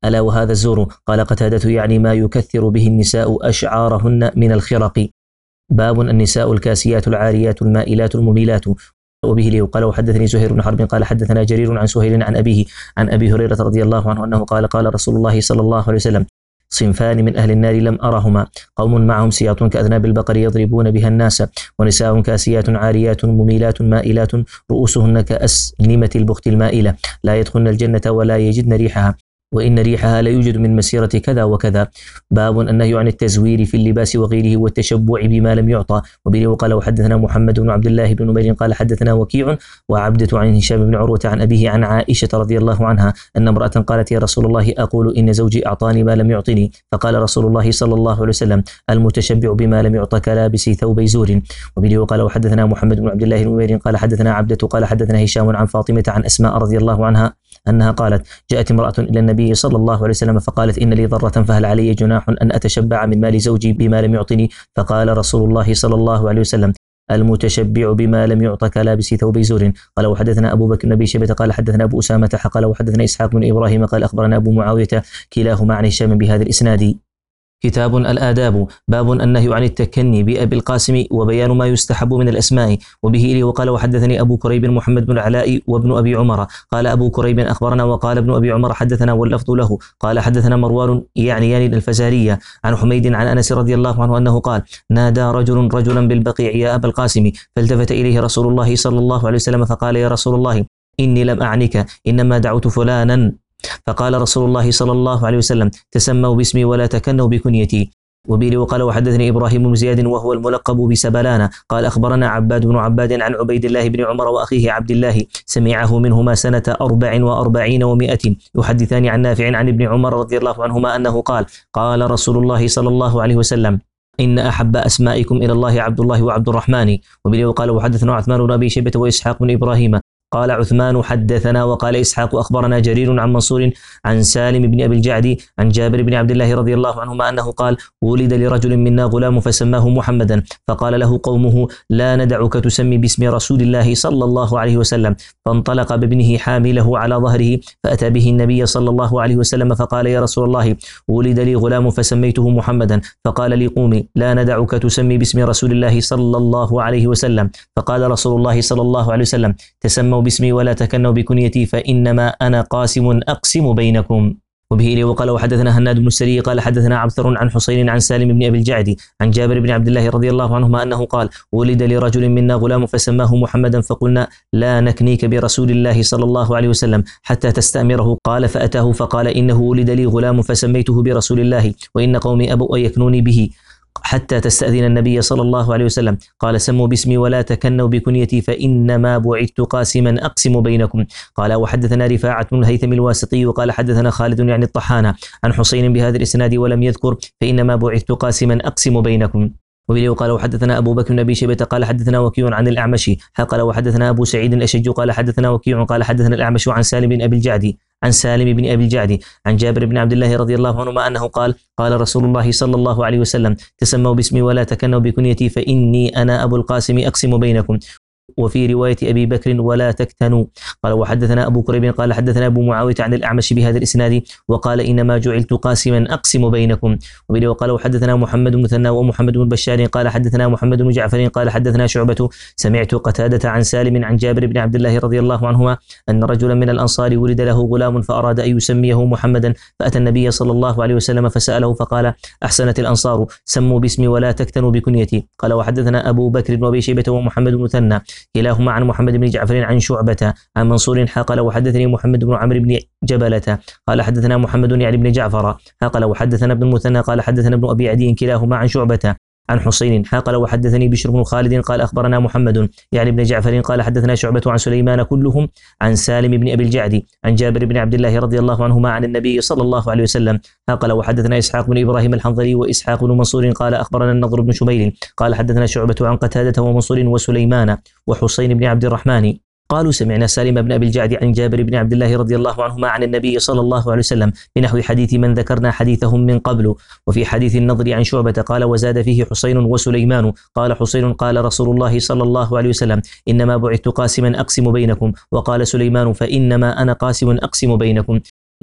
ألا وهذا الزور. قال قتادة يعني ما يكثر به النساء أشعارهن من الخرق. باب النساء الكاسيات العاريات المائلات المميلات. وبه لي قال وحدثني زهير بن حرب قال حدثنا جرير عن سهيل عن أبيه عن أبي هريرة رضي الله عنه أنه قال قال رسول الله صلى الله عليه وسلم صنفان من أهل النار لم أرهما، قوم معهم سياط كأذناب البقر يضربون بها الناس، ونساء كاسيات عاريات مميلات مائلات رؤوسهن كأسنمة البخت المائلة لا يدخلن الجنة ولا يجدن ريحها، وإن ريحها لا يوجد من مسيرة كذا وكذا. باب النهي عن التزوير في اللباس وغيره والتشبع بما لم يعطى. وبه وقال وحدثنا محمد بن عبد الله بن نمير قال حدثنا وكيع وعبدة عن هشام بن عروة عن أبيه عن عائشة رضي الله عنها أن امرأة قالت يا رسول الله أقول إن زوجي أعطاني ما لم يعطني، فقال رسول الله صلى الله عليه وسلم المتشبع بما لم يعط كلابس ثوبي زور. وبه وقال وحدثنا محمد بن عبد الله بن نمير قال حدثنا عبدة قال حدثنا هشام عن فاطمة عن أسماء رضي الله عنها أنها قالت جاءت امرأة إلى النبي صلى الله عليه وسلم فقالت إن لي ضرة فهل علي جناح أن أتشبع من مال زوجي بما لم يعطني؟ فقال رسول الله صلى الله عليه وسلم المتشبع بما لم يعط كلابس ثوب زور. قال وحدثنا أبو بكر بن أبي شيبة قال حدثنا أبو أسامة قال وحدثنا إسحاق بن إبراهيم قال أخبرنا أبو معاوية كلاهما عن هشام بهذا الإسناد. كتاب الآداب. باب النهي عن التكني بأبي القاسم وبيان ما يستحب من الأسماء. وبه إليه وقال وحدثني أبو كريب محمد بن العلاء وابن أبي عمر قال أبو كريب أخبرنا وقال ابن أبي عمر حدثنا واللفظ له قال حدثنا مروان يعني يعني الفزارية عن حميد عن أنس رضي الله عنه أنه قال نادى رجل رجلا بالبقيع يا أبا القاسم، فالتفت إليه رسول الله صلى الله عليه وسلم فقال يا رسول الله إني لم أعنك إنما دعوت فلانا، فقال رسول الله صلى الله عليه وسلم تسموا باسمي ولا تكنوا بكنيتي. وبه وقال وحدثني إبراهيم بن زياد وهو الملقب بسبلان قال أخبرنا عباد بن عباد عن عبيد الله بن عمر وأخيه عبد الله سمعه منهما سنة أربع وأربعين ومائة يحدثان عن نافع عن ابن عمر رضي الله عنهما أنه قال قال رسول الله صلى الله عليه وسلم إن أحب أسمائكم إلى الله عبد الله وعبد الرحمن. وبه وقال وحدثنا عثمان بن أبي شيبة وإسحاق بن إبراهيم قال عثمان حدثنا وقال إسحاق أخبرنا جرير عن منصور عن سالم بن أبي الجعد عن جابر بن عبد الله رضي الله عنهما أنه قال ولد لرجل منا غلام فسماه محمدا، فقال له قومه لا ندعك تسمي باسم رسول الله صلى الله عليه وسلم، فانطلق بابنه حامله على ظهره فأتى به النبي صلى الله عليه وسلم فقال يا رسول الله ولد لي غلام فسميته محمدا، فقال لي قومي لا ندعك تسمي باسم رسول الله صلى الله عليه وسلم، فقال رسول الله صلى الله عليه وسلم تسموا باسمي ولا تكنوا بكنيتي فإنما أنا قاسم أقسم بينكم. وبه إليه وقال وحدثنا هناد بن السري قال حدثنا عبثر عن حسين عن سالم بن أبي الجعد عن جابر بن عبد الله رضي الله عنهما أنه قال ولد لرجل منا غلام فسماه محمدا، فقلنا لا نكنيك برسول الله صلى الله عليه وسلم حتى تستأمره، قال فأتاه فقال إنه ولد لي غلام فسميته برسول الله وإن قومي أبوا أن يكنوني به حتى تستأذن النبي صلى الله عليه وسلم، قال سموا باسمي ولا تكنوا بكنيتي فإنما بعثت قاسما أقسم بينكم. قال وحدثنا رفاعة بن الهيثم الواسطي وقال حدثنا خالد يعني الطحان عن حسين بهذا الإسناد ولم يذكر فإنما بعثت قاسما أقسم بينكم. وبه قال وحدثنا أبو بكر بن أبي شيبة قال حدثنا وكيع عن الأعمش قال وحدثنا أبو سعيد الأشج قال حدثنا وكيع قال حدثنا الأعمش عن سالم بن أبي الجعد عن سالم بن أبي الجعد عن جابر بن عبد الله رضي الله عنهما أنه قال قال رسول الله صلى الله عليه وسلم تسموا باسمي ولا تكنوا بكنيتي فإني أنا أبو القاسم أقسم بينكم. وفي رواية أبي بكر ولا تكتنوا. قال وحدثنا أبو كريب قال حدثنا أبو معاوية عن الأعمش بهذا الإسناد وقال إنما جعلت قاسما أقسم بينكم. وبه وقال وحدثنا محمد بن مثنى ومحمد بن بشار قال حدثنا محمد بن جعفر قال حدثنا شعبة سمعت قتادة عن سالم عن جابر بن عبد الله رضي الله عنهما أن رجلا من الأنصار ولد له غلام فأراد أن يسميه محمدا، فأتى النبي صلى الله عليه وسلم فسأله فقال أحسنت الأنصار سموا باسمي ولا تكتنوا بكنيتي. قال وحدثنا أبو بكر بن أبي شيبة ومحمد بن مثنى كلاهما عن محمد بن جعفر عن شعبة عن منصور قال وحدثني محمد بن عمرو بن جبلة قال حدثنا محمد يعني بن جعفر قال وحدثنا ابن المثنى قال حدثنا ابن أبي عدي كلاهما عن شعبة عن حسين قال وحدثني بشر بن خالد قال أخبرنا محمد يعني بن جعفر قال حدثنا شعبة عن سليمان كلهم عن سالم بن أبي الجعد عن جابر بن عبد الله رضي الله عنهما عن النبي صلى الله عليه وسلم قال وحدثنا إسحاق بن إبراهيم الحنظلي وإسحاق بن منصور قال أخبرنا النضر بن شبيل قال حدثنا شعبة عن قتادة ومنصور وسليمان وحسين بن عبد الرحمن قالوا سمعنا سالم بن أبي الجعد عن جابر بن عبد الله رضي الله عنهما عن النبي صلى الله عليه وسلم بنحو حديث من ذكرنا حديثهم من قبل. وفي حديث النضر عن شعبة قال وزاد فيه حسين وسليمان قال حسين قال رسول الله صلى الله عليه وسلم إنما بعثت قاسما أقسم بينكم، وقال سليمان فإنما أنا قاسم أقسم بينكم.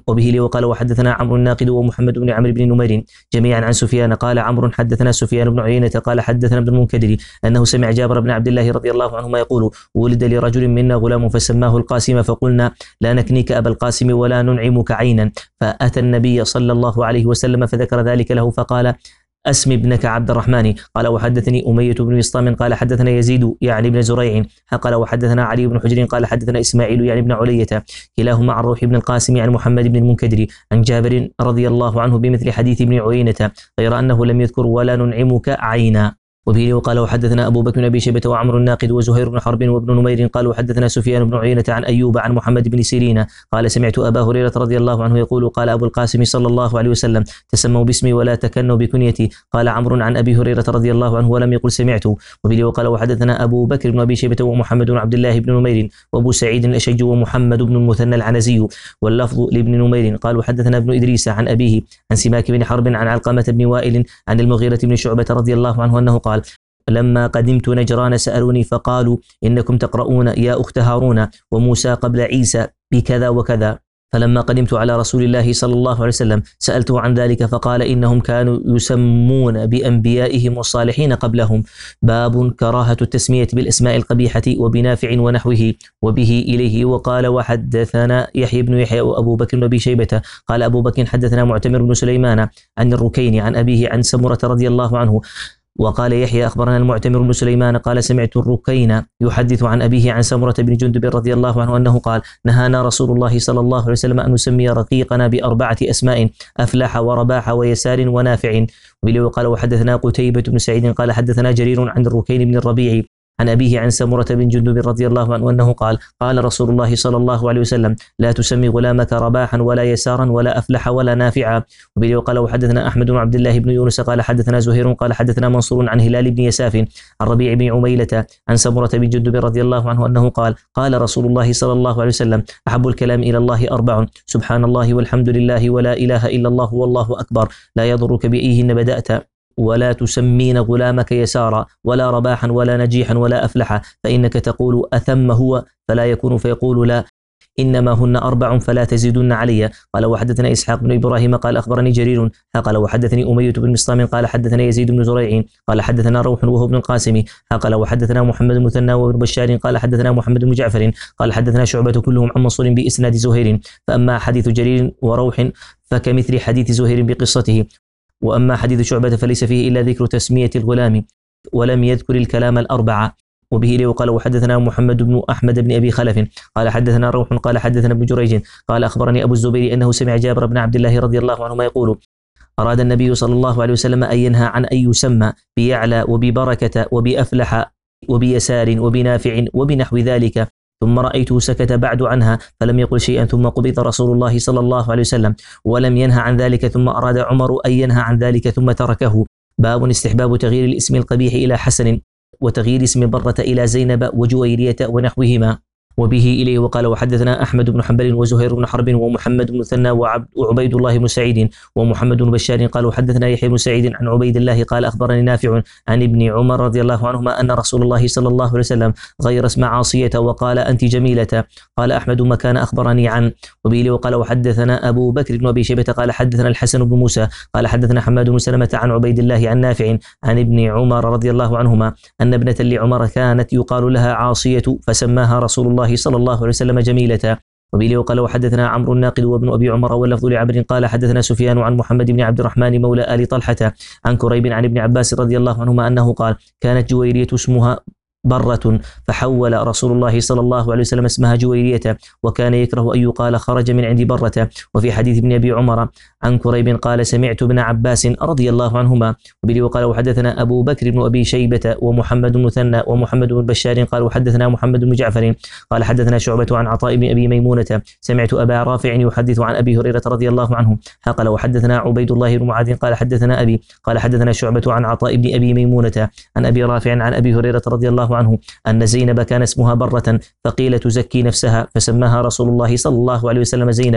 وبه لي وقال وحدثنا عمرو الناقد ومحمد بن عمرو بن نمير جميعا عن سفيان قال عمرو حدثنا سفيان بن عيينة قال حدثنا ابن المنكدر أنه سمع جابر بن عبد الله رضي الله عنهما يقول ولد لرجل منا غلام فسماه القاسم فقلنا لا نكنيك أبا القاسم ولا ننعمك عينا، فأتى النبي صلى الله عليه وسلم فذكر ذلك له فقال أسم ابنك عبد الرحمن. قال وحدثني أمية بن بسطام قال حدثنا يزيد يعني بن زريع قال وحدثنا علي بن حجر قال حدثنا إسماعيل يعني بن علية كلاهما عن روح بن القاسم عن محمد بن المنكدر عن جابر رضي الله عنه بمثل حديث ابن عيينة غير أنه لم يذكر ولا ننعمك عينا. وبه وقال وحدثنا أبو بكر بن أبي شيبة وعمر الناقد وزهير بن حرب وابن نمير قال وحدثنا سفيان بن عيينة عن أيوب عن محمد بن سيرين قال سمعت أبا هريرة رضي الله عنه يقول قال أبو القاسم صلى الله عليه وسلم تسموا باسمي ولا تكنوا بكنيتي. قال عمرو عن أبي هريرة رضي الله عنه ولم يقل سمعت. وبه وقال وحدثنا أبو بكر بن أبي شيبة ومحمد بن عبد الله بن نمير وأبو سعيد الأشج ومحمد بن المثنى العنزي واللفظ لابن نمير قال وحدثنا ابن إدريس عن أبيه عن سماك بن حرب عن علقمة بن وائل عن المغيرة بن شعبة رضي الله عنه أنه قال لما قدمت نجران سألوني فقالوا إنكم تقرؤون يا أخت هارون وموسى قبل عيسى بكذا وكذا، فلما قدمت على رسول الله صلى الله عليه وسلم سألته عن ذلك فقال إنهم كانوا يسمون بأنبيائهم والصالحين قبلهم. باب كراهة التسمية بالأسماء القبيحة وبنافع ونحوه. وبه إليه وقال وحدثنا يحيى بن يحيى وأبو بكر بن أبي شيبة قال أبو بكر حدثنا معتمر بن سليمان عن الركين عن أبيه عن سمرة رضي الله عنه. وقال يحيى أخبرنا المعتمر بن سليمان قال سمعت الركين يحدث عن أبيه عن سمرة بن جندب رضي الله عنه أنه قال نهانا رسول الله صلى الله عليه وسلم أن نسمي رقيقنا بأربعة أسماء أفلح ورباح ويسار ونافع. وقال وحدثنا قتيبة بن سعيد قال حدثنا جرير عن الركين بن الربيع عن أبيه عن سمرة بن جندب رضي الله عنه أنه قال قال رسول الله صلى الله عليه وسلم لا تسمي غلامك رباحا ولا يسارا ولا أفلح ولا نافعا. وقال وحدثنا أحمد بن عبد الله بن يونس قال حدثنا زهير قال حدثنا منصور عن هلال بن يساف عن ربيع بن عميلة عن سمرة بن جندب رضي الله عنه أنه قال قال رسول الله صلى الله عليه وسلم أحب الكلام إلى الله أربع سبحان الله والحمد لله ولا إله إلا الله والله أكبر لا يضرك بأيهن بدأت ولا تسمين غلامك يسارا ولا رباحا ولا نجيحا ولا أفلحا فإنك تقول أثم هو فلا يكون فيقول لا إنما هن أربع فلا تزيدن علي. قال وحدثنا إسحاق بن إبراهيم قال أخبرني جرير قال وحدثني أمية بن مسطام قال حدثنا يزيد بن زريع قال حدثنا روح وهو ابن القاسم قال وحدثنا محمد المثنى وابن بشار قال حدثنا محمد بن جعفر قال حدثنا شعبة كلهم عن منصور بإسناد زهير. فأما حديث جرير وروح فكمثل حديث زهير بقصته، وأما حديث شعبة فليس فيه إلا ذكر تسمية الغلام ولم يذكر الكلام الأربعة. وبه لي وقال وحدثنا محمد بن أحمد بن أبي خلف قال حدثنا روح قال حدثنا ابن جريج قال أخبرني أبو الزبير أنه سمع جابر بن عبد الله رضي الله عنهما يقول أراد النبي صلى الله عليه وسلم أن ينهى عن أن يسمى بيعلى وببركة وبأفلح وبيسار وبنافع وبنحو ذلك، ثم رأيته سكت بعد عنها فلم يقل شيئا، ثم قبض رسول الله صلى الله عليه وسلم ولم ينهى عن ذلك، ثم أراد عمر أن ينهى عن ذلك ثم تركه. باب استحباب تغيير الاسم القبيح إلى حسن وتغيير اسم برة إلى زينب وجويرية ونحوهما. وبه إليه وقال وحدثنا أحمد بن حنبل وزهير بن حرب ومحمد بن مثنى وعبيد الله بن سعيد ومحمد بن بشار قال وحدثنا يحيى بن سعيد عن عبيد الله قال أخبرني نافع عن ابن عمر رضي الله عنهما أن رسول الله صلى الله عليه وسلم غير اسم عاصية وقال أنت جميلة. قال أحمد ما كان أخبرني عن. وبه وقال وحدثنا أبو بكر بن أبي شيبة قال حدثنا الحسن بن موسى قال حدثنا حماد بن سلمة عن عبيد الله عن نافع عن ابن عمر رضي الله عنهما أن ابنة لعمر كانت يقال لها عاصية فسماها رسول الله صلى الله عليه وسلم جميلة. وبه وقال وحدثنا عمرو الناقد وابن أبي عمر واللفظ لعبد قال حدثنا سفيان عن محمد بن عبد الرحمن مولى آل طلحة عن كريب عن ابن عباس رضي الله عنهما أنه قال كانت جويرية اسمها برة فحول رسول الله صلى الله عليه وسلم اسمها جويرية وكان يكره أن يقال خرج من عند برة. وفي حديث ابن أبي عمر عن كريب قال سمعت ابن عباس رضي الله عنهما. وبه وقال وحدثنا أبو بكر بن أبي شيبة ومحمد بن مثنى ومحمد بن بشار قال وحدثنا محمد بن جعفر قال حدثنا شعبة عن عطاء بن أبي ميمونة سمعت أبا رافع يحدث عن أبي هريرة رضي الله عنه قال وحدثنا عبيد الله بن معاذ قال حدثنا أبي قال حدثنا شعبة عن عطاء بن أبي ميمونة عن أبي رافع عن أبي هريرة رضي الله عنه أن زينب كان اسمها برة فقيل تزكي نفسها فسماها رسول الله صلى الله عليه وسلم زينب.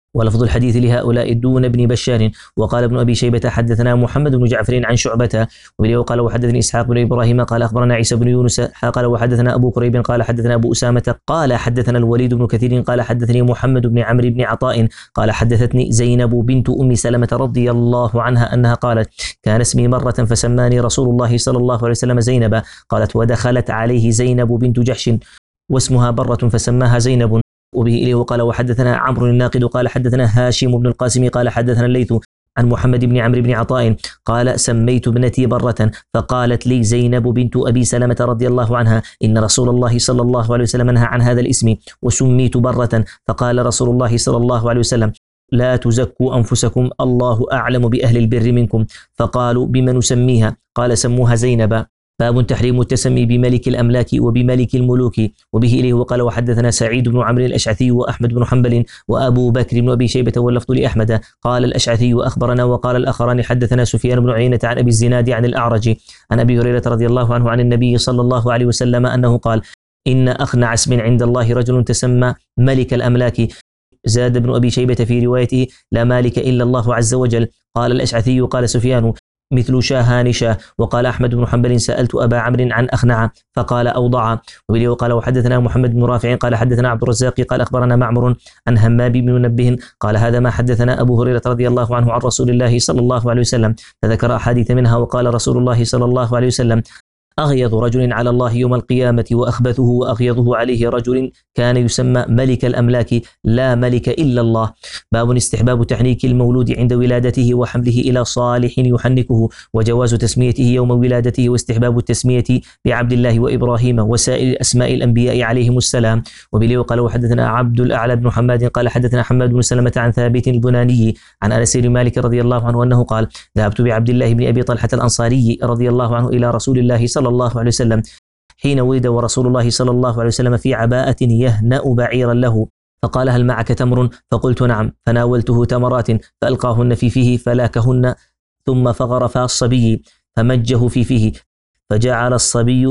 ولفظ الحديث لهؤلاء دون ابن بشار. وقال ابن أبي شيبة حدثنا محمد بن جعفر عن شعبة وقال وحدثني إسحاق بن إبراهيم قال أخبرنا عيسى بن يونس قال وحدثنا أبو كريب قال حدثنا أبو أسامة قال حدثنا الوليد بن كثير قال حدثني محمد بن عمرو بن عطاء قال حدثتني زينب بنت أم سلمة رضي الله عنها أنها قالت كان اسمي مرة فسماني رسول الله صلى الله عليه وسلم زينب. قالت ودخلت عليه زينب بنت جحش واسمها برة فسماها زينب. وبه إليه وقال وحدثنا عمرو الناقد قال حدثنا هاشم بن القاسم قال حدثنا الليث عن محمد بن عمرو بن عطاء قال سميت ابنتي برة فقالت لي زينب بنت أبي سلمة رضي الله عنها إن رسول الله صلى الله عليه وسلم نهى عن هذا الاسم وسميت برة. فقال رسول الله صلى الله عليه وسلم لا تزكوا أنفسكم الله أعلم بأهل البر منكم. فقالوا بما نسميها؟ قال سموها زينب. باب تحريم التسمي بملك الأملاك وبملك الملوك. وبه إليه وقال وحدثنا سعيد بن عمرو الأشعثي وأحمد بن حنبل وأبو بكر بن أبي شيبة واللفظ لأحمد قال الأشعثي أخبرنا وقال الآخران حدثنا سفيان بن عيينة عن أبي الزناد عن الأعرج عن أبي هريرة رضي الله عنه عن النبي صلى الله عليه وسلم أنه قال إن أخنع اسم عند الله رجل تسمى ملك الأملاك. زاد ابن أبي شيبة في روايته لا مالك إلا الله عز وجل. قال الأشعثي قال سفيان مثل شاهان شاه. وقال أحمد بن حنبل سألت أبا عمرو عن أخنع فقال أوضع. وبه قال وحدثنا محمد بن رافع قال حدثنا عبد الرزاق قال أخبرنا معمر عن همام بن منبه قال هذا ما حدثنا أبو هريرة رضي الله عنه عن رسول الله صلى الله عليه وسلم فذكر أحاديث منها. وقال رسول الله صلى الله عليه وسلم أغيظ رجل على الله يوم القيامة وأخبثه وأغيظه عليه رجل كان يسمى ملك الأملاك لا ملك إلا الله. باب استحباب تحنيك المولود عند ولادته وحمله إلى صالح يحنكه وجواز تسميته يوم ولادته واستحباب التسمية بعبد الله وإبراهيم وسائر أسماء الأنبياء عليهم السلام. وبه قال وحدثنا عبد الأعلى بن حماد قال حدثنا حماد بن سلمة عن ثابت البناني عن أنس بن مالك رضي الله عنه أنه قال ذهبت بعبد الله بن أبي طلحة الأنصاري رضي الله عنه إلى رسول الله صلى الله عليه وسلم حين ولد ورسول الله صلى الله عليه وسلم في عباءة يهنأ بعيرا له فقال هل معك تمر؟ فقلت نعم فناولته تمرات فألقاهن في فيه فلاكهن ثم فغرفا الصبي فمجه في فيه فجعل الصبي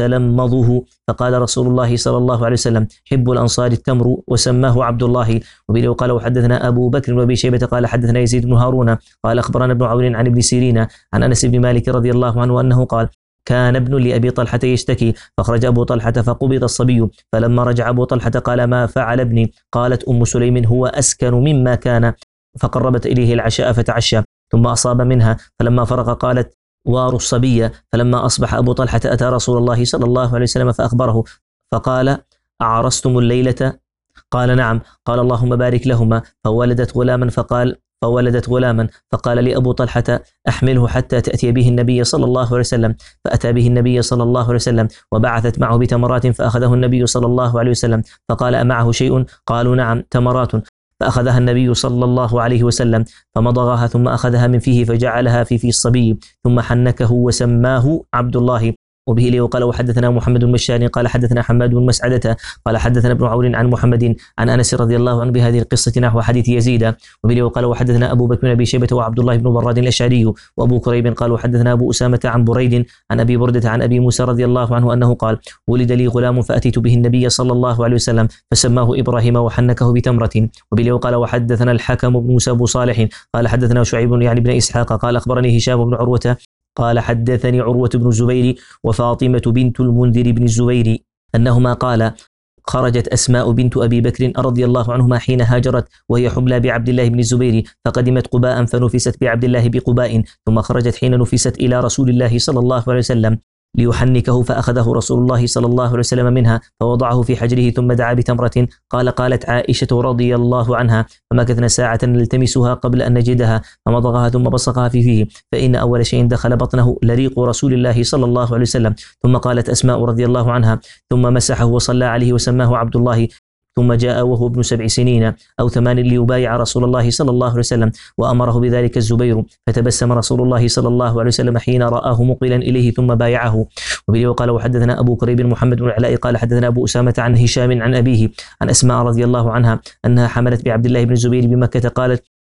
يتلمضه فقال رسول الله صلى الله عليه وسلم حب الأنصار التمر وسماه عبد الله. وبه قال وحدثنا أبو بكر وأبي شيبة قال حدثنا يزيد بن هارون قال أخبرنا ابن عون عن ابن سيرين عن أنس بن مالك رضي الله عنه أنه قال كان ابن لأبي طلحة يشتكي فخرج أبو طلحة فقبض الصبي فلما رجع أبو طلحة قال ما فعل ابني؟ قالت أم سليم هو أسكن مما كان فقربت إليه العشاء فتعشى ثم أصاب منها فلما فرغ قالت وار الصبي. فلما أصبح أبو طلحة أتى رسول الله صلى الله عليه وسلم فأخبره فقال أعرستم الليلة؟ قال نعم. قال اللهم بارك لهما. فولدت غلاما فقال فولدت غلاما فقال لأبو طلحة أحمله حتى تأتي به النبي صلى الله عليه وسلم. فأتى به النبي صلى الله عليه وسلم وبعثت معه بتمرات فأخذه النبي صلى الله عليه وسلم فقال أمعه شيء؟ قالوا نعم تمرات. فأخذها النبي صلى الله عليه وسلم فمضغها ثم أخذها من فيه فجعلها في في الصبي ثم حنكه وسماه عبد الله. وبه لي وقال وحدثنا محمد بن بشار قال حدثنا حماد بن مسعدة قال حدثنا ابن عون عن محمد عن أنس رضي الله عنه بهذه القصة نحو حديث يزيد. وبه لي وقال وحدثنا أبو بكر بن أبي شيبة وعبد الله بن براد الأشعري وأبو كريب قال وحدثنا أبو أسامة عن بريد عن أبي بردة عن أبي موسى رضي الله عنه أنه قال ولد لي غلام فأتيت به النبي صلى الله عليه وسلم فسماه إبراهيم وحنكه بتمرة. وبه لي وقال وحدثنا الحكم بن موسى أبو صالح قال حدثنا شعيب يعني بن إسحاق قال أخبرني هشام بن عروة قال حدثني عروة بن الزبير وفاطمة بنت المنذر بن الزبير أنهما قال خرجت أسماء بنت أبي بكر رضي الله عنهما حين هاجرت وهي حبلى بعبد الله بن الزبير فقدمت قباء فنفست بعبد الله بقباء ثم خرجت حين نفست إلى رسول الله صلى الله عليه وسلم ليحنكه فأخذه رسول الله صلى الله عليه وسلم منها فوضعه في حجره ثم دعا بتمرة. قال قالت عائشة رضي الله عنها فمكثنا ساعة نلتمسها قبل أن نجدها فمضغها ثم بصقها في فيه فإن أول شيء دخل بطنه لريق رسول الله صلى الله عليه وسلم. ثم قالت أسماء رضي الله عنها ثم مسحه وصلى عليه وسماه عبد الله. ثم جاء وهو ابن سبع سنين أو ثمان ليبايع رسول الله صلى الله عليه وسلم وأمره بذلك الزبير فتبسم رسول الله صلى الله عليه وسلم حين رآه مقبلا إليه ثم بايعه. وبه وقال وحدثنا أبو كريب محمد بن العلاء قال حدثنا أبو أسامة عن هشام عن أبيه عن أسماء رضي الله عنها أنها حملت بعبد الله بن الزبير بمكة قالت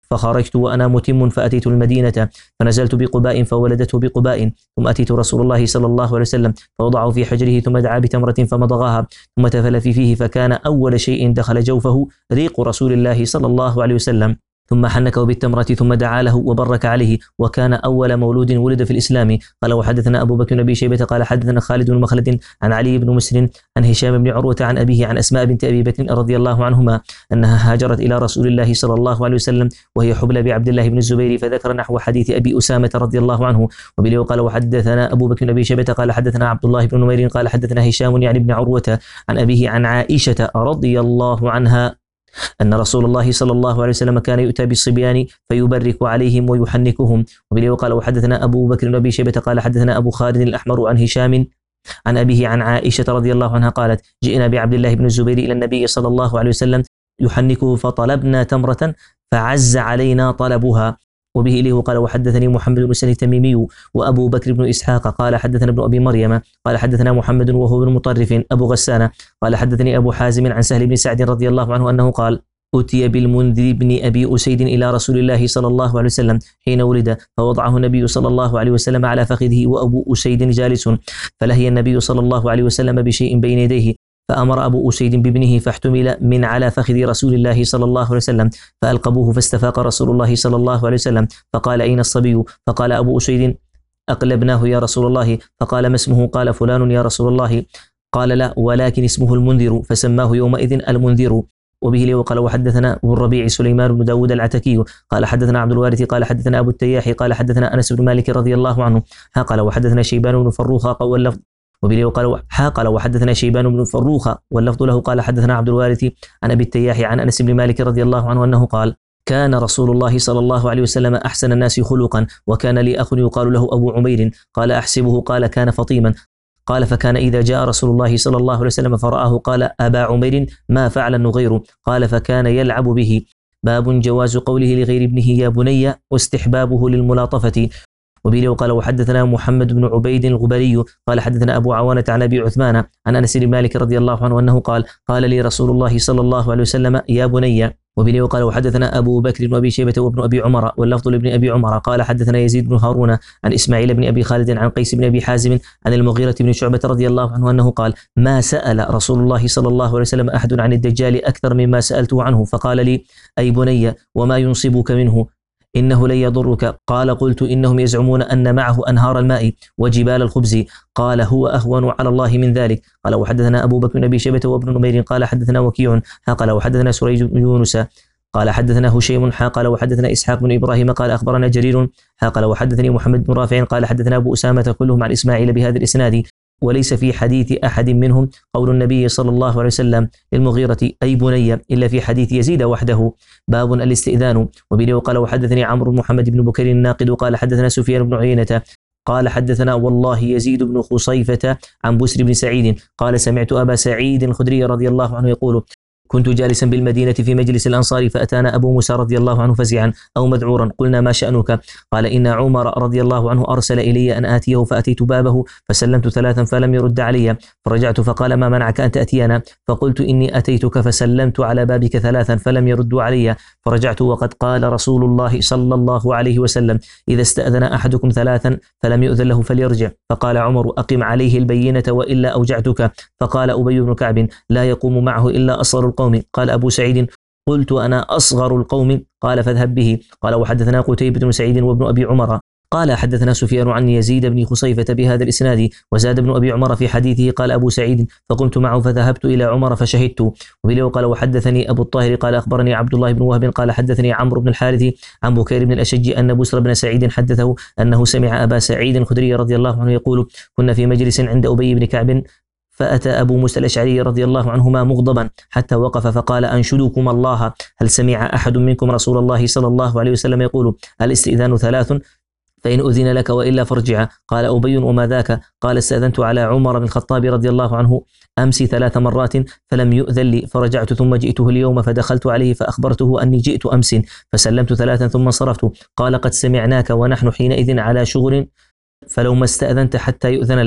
فخرجت وأنا متم فأتيت المدينة فنزلت بقباء فولدته بقباء، ثم أتيت رسول الله صلى الله عليه وسلم فوضعه في حجره ثم دعا بتمرة فمضغاها ثم تفل في فيه، فكان أول شيء دخل جوفه ريق رسول الله صلى الله عليه وسلم، ثم حنكه بالتمرة ثم دعا له وبرك عليه، وكان أول مولود ولد في الإسلام. قال وحدثنا أبو بكر بن أبي شيبة قال حدثنا خالد بن مخلد عن علي بن مسر عن هشام بن عروة عن أبيه عن أسماء بنت أبي بكر رضي الله عنهما أنها هاجرت إلى رسول الله صلى الله عليه وسلم وهي حبلى بعبد الله بن الزبير، فذكر نحو حديث أبي أسامة رضي الله عنه. وبه قال وحدثنا أبو بكر بن أبي شيبة قال حدثنا عبد الله بن نمير قال حدثنا هشام يعني بن عروة عن أبيه عن عائشة رضي الله عنها أن رسول الله صلى الله عليه وسلم كان يؤتى بالصبيان فيبرك عليهم ويحنكهم. وبه قال وحدثنا أبو بكر بن أبي شيبة قال حدثنا أبو خالد الأحمر عن هشام عن أبيه عن عائشة رضي الله عنها قالت جئنا بعبد الله بن الزبير إلى النبي صلى الله عليه وسلم يحنكه فطلبنا تمرة فعز علينا طلبها. وبه إليه قال وحدثني محمد بن سن التميمي وأبو بكر بن إسحاق قال حدثنا ابن أبي مريم قال حدثنا محمد وهو بن مطرف أبو غسان قال حدثني أبو حازم عن سهل بن سعد رضي الله عنه أنه قال أتي بالمنذر بن أبي أسيد إلى رسول الله صلى الله عليه وسلم حين ولد، فوضعه النبي صلى الله عليه وسلم على فخذه وأبو أسيد جالس، فلهي النبي صلى الله عليه وسلم بشيء بين يديه، فأمر أبو أسيد بابنه فاحتمل من على فخذ رسول الله صلى الله عليه وسلم، فألقبوه فاستفاق رسول الله صلى الله عليه وسلم فقال أين الصبي؟ فقال أبو أسيد أقلبناه يا رسول الله. فقال ما اسمه؟ قال فلان يا رسول الله. قال لا ولكن اسمه المنذر، فسماه يومئذ المنذر. وبه لي وقال وحدثنا أبو الربيع سليمان بن داود العتكي قال حدثنا عبد الوارث قال حدثنا أبو التياح قال حدثنا أنس بن مالك رضي الله عنه قال وحدثنا شيبان بن فروخ واللفظ وبه وقال قال وحدثنا شيبان بن فروخ واللفظ له قال حدثنا عبد الوارث عن أبي التياح عن أنس بن مالك رضي الله عنه أنه قال كان رسول الله صلى الله عليه وسلم أحسن الناس خلقا، وكان لي أخ يقال له أبو عمير قال أحسبه قال كان فطيما، قال فكان إذا جاء رسول الله صلى الله عليه وسلم فرآه قال أبا عمير ما فعل النغير، قال فكان يلعب به. باب جواز قوله لغير ابنه يا بني واستحبابه للملاطفة. وبه قال وحدثنا محمد بن عبيد الغبري قال حدثنا أبو عوانة عن أبي عثمان عن أنس بن مالك رضي الله عنه أنه قال قال لي رسول الله صلى الله عليه وسلم يا بني. وبه قال وحدثنا أبو بكر بن أبي شيبة وابن أبي عمر واللفظ لابن أبي عمر قال حدثنا يزيد بن هارون عن إسماعيل بن أبي خالد عن قيس بن أبي حازم عن المغيرة بن شعبة رضي الله عنه أنه قال ما سأل رسول الله صلى الله عليه وسلم أحد عن الدجال أكثر مما سألته عنه، فقال لي أي بني وما ينصبك منه؟ إنه لن يضرك. قال قلت إنهم يزعمون أن معه أنهار الماء وجبال الخبز، قال هو أهون على الله من ذلك. قال وحدثنا أبو بكر بن أبي شيبة وابن نمير قال حدثنا وكيع قال وحدثنا سريج بن يونس قال حدثنا هشيم قال وحدثنا إسحاق بن إبراهيم قال أخبرنا جرير قال وحدثني محمد بن رافع قال حدثنا أبو أسامة كلهم عن إسماعيل بهذا الإسناد، وليس في حديث أحد منهم قول النبي صلى الله عليه وسلم للمغيرة أي بني إلا في حديث يزيد وحده. باب الاستئذان. وبه قال وحدثني عمرو بن محمد بن بكير الناقد قال حدثنا سفيان بن عيينة قال حدثنا والله يزيد بن خصيفة عن بسر بن سعيد قال سمعت أبا سعيد الخدري رضي الله عنه يقول كنت جالسا بالمدينة في مجلس الأنصار فأتانا أبو موسى رضي الله عنه فزعا أو مذعورا، قلنا ما شأنك؟ قال إن عمر رضي الله عنه أرسل إلي أن آتيه، فأتيت بابه فسلمت ثلاثا فلم يرد علي، فرجعت فقال ما منعك أن تأتينا؟ فقلت إني أتيتك فسلمت على بابك ثلاثا فلم يردوا علي، فرجعت وقد قال رسول الله صلى الله عليه وسلم إذا استأذن أحدكم ثلاثا فلم يؤذن له فليرجع. فقال عمر أقم عليه البينة وإلا أوجعتك. فقال أبي بن كعب لا يقوم معه إلا أصغر القوم. قال أبو سعيد قلت أنا أصغر القوم. قال فاذهب به. قال وحدثنا قتيبة بن سعيد وابن أبي عمر قال حدثنا سفيان عن يزيد بن خصيفة بهذا الإسناد، وزاد ابن أبي عمر في حديثه قال أبو سعيد فقمت معه فذهبت إلى عمر فشهدت. وبه قال وحدثني أبو الطاهر قال أخبرني عبد الله بن وهب قال حدثني عمرو بن الحارث عن بكير بن الأشج أن بسر بن سعيد حدثه أنه سمع أبا سعيد الخدري رضي الله عنه يقول كنا في مجلس عند أبي بن كعب فأتى أبو موسى الأشعري رضي الله عنهما مغضبا حتى وقف فقال أنشدكم الله هل سمع أحد منكم رسول الله صلى الله عليه وسلم يقول الاستئذان ثلاث فإن أذن لك وإلا فارجع؟ قال أبي وما ذاك؟ قال استأذنت على عمر بن الخطاب رضي الله عنه أمس ثلاث مرات فلم يؤذن لي، فرجعت ثم جئته اليوم فدخلت عليه فأخبرته أني جئت أمس فسلمت ثلاثا ثم انصرفت. قال قد سمعناك ونحن حينئذ على شغل فلو ما استأذنت حتى يؤذن لك.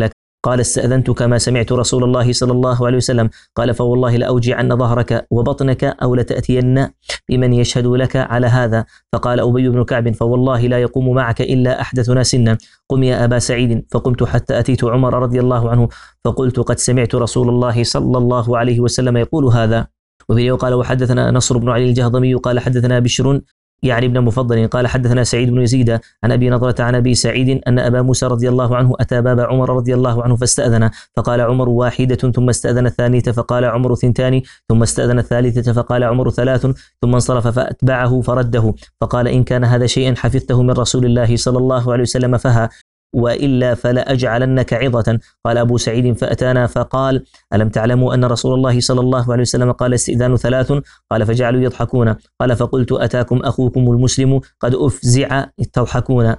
قال استأذنت كما سمعت رسول الله صلى الله عليه وسلم. قال فوالله لأوجعن ظهرك وبطنك أو لتأتين بمن يشهد لك على هذا. فقال أبي بن كعب فوالله لا يقوم معك إلا أحدثنا سنا، قم يا أبا سعيد. فقمت حتى أتيت عمر رضي الله عنه فقلت قد سمعت رسول الله صلى الله عليه وسلم يقول هذا. وفي قال وحدثنا نصر بن علي الجهضمي قال حدثنا بشر يعني ابن مفضل قال حدثنا سعيد بن يزيد عن أبي نضرة عن أبي سعيد أن أبا موسى رضي الله عنه أتى باب عمر رضي الله عنه فاستأذن، فقال عمر واحدة ثم استأذن الثانية فقال عمر ثنتان ثم استأذن الثالثة فقال عمر ثلاث ثم انصرف فأتبعه فرده فقال إن كان هذا شيئا حفظته من رسول الله صلى الله عليه وسلم فها، وإلا فلا أجعلنك عظة. قال أبو سعيد فأتانا فقال ألم تعلموا أن رسول الله صلى الله عليه وسلم قال استئذان ثلاث؟ قال فجعلوا يضحكون. قال فقلت أتاكم أخوكم المسلم قد أفزع تضحكون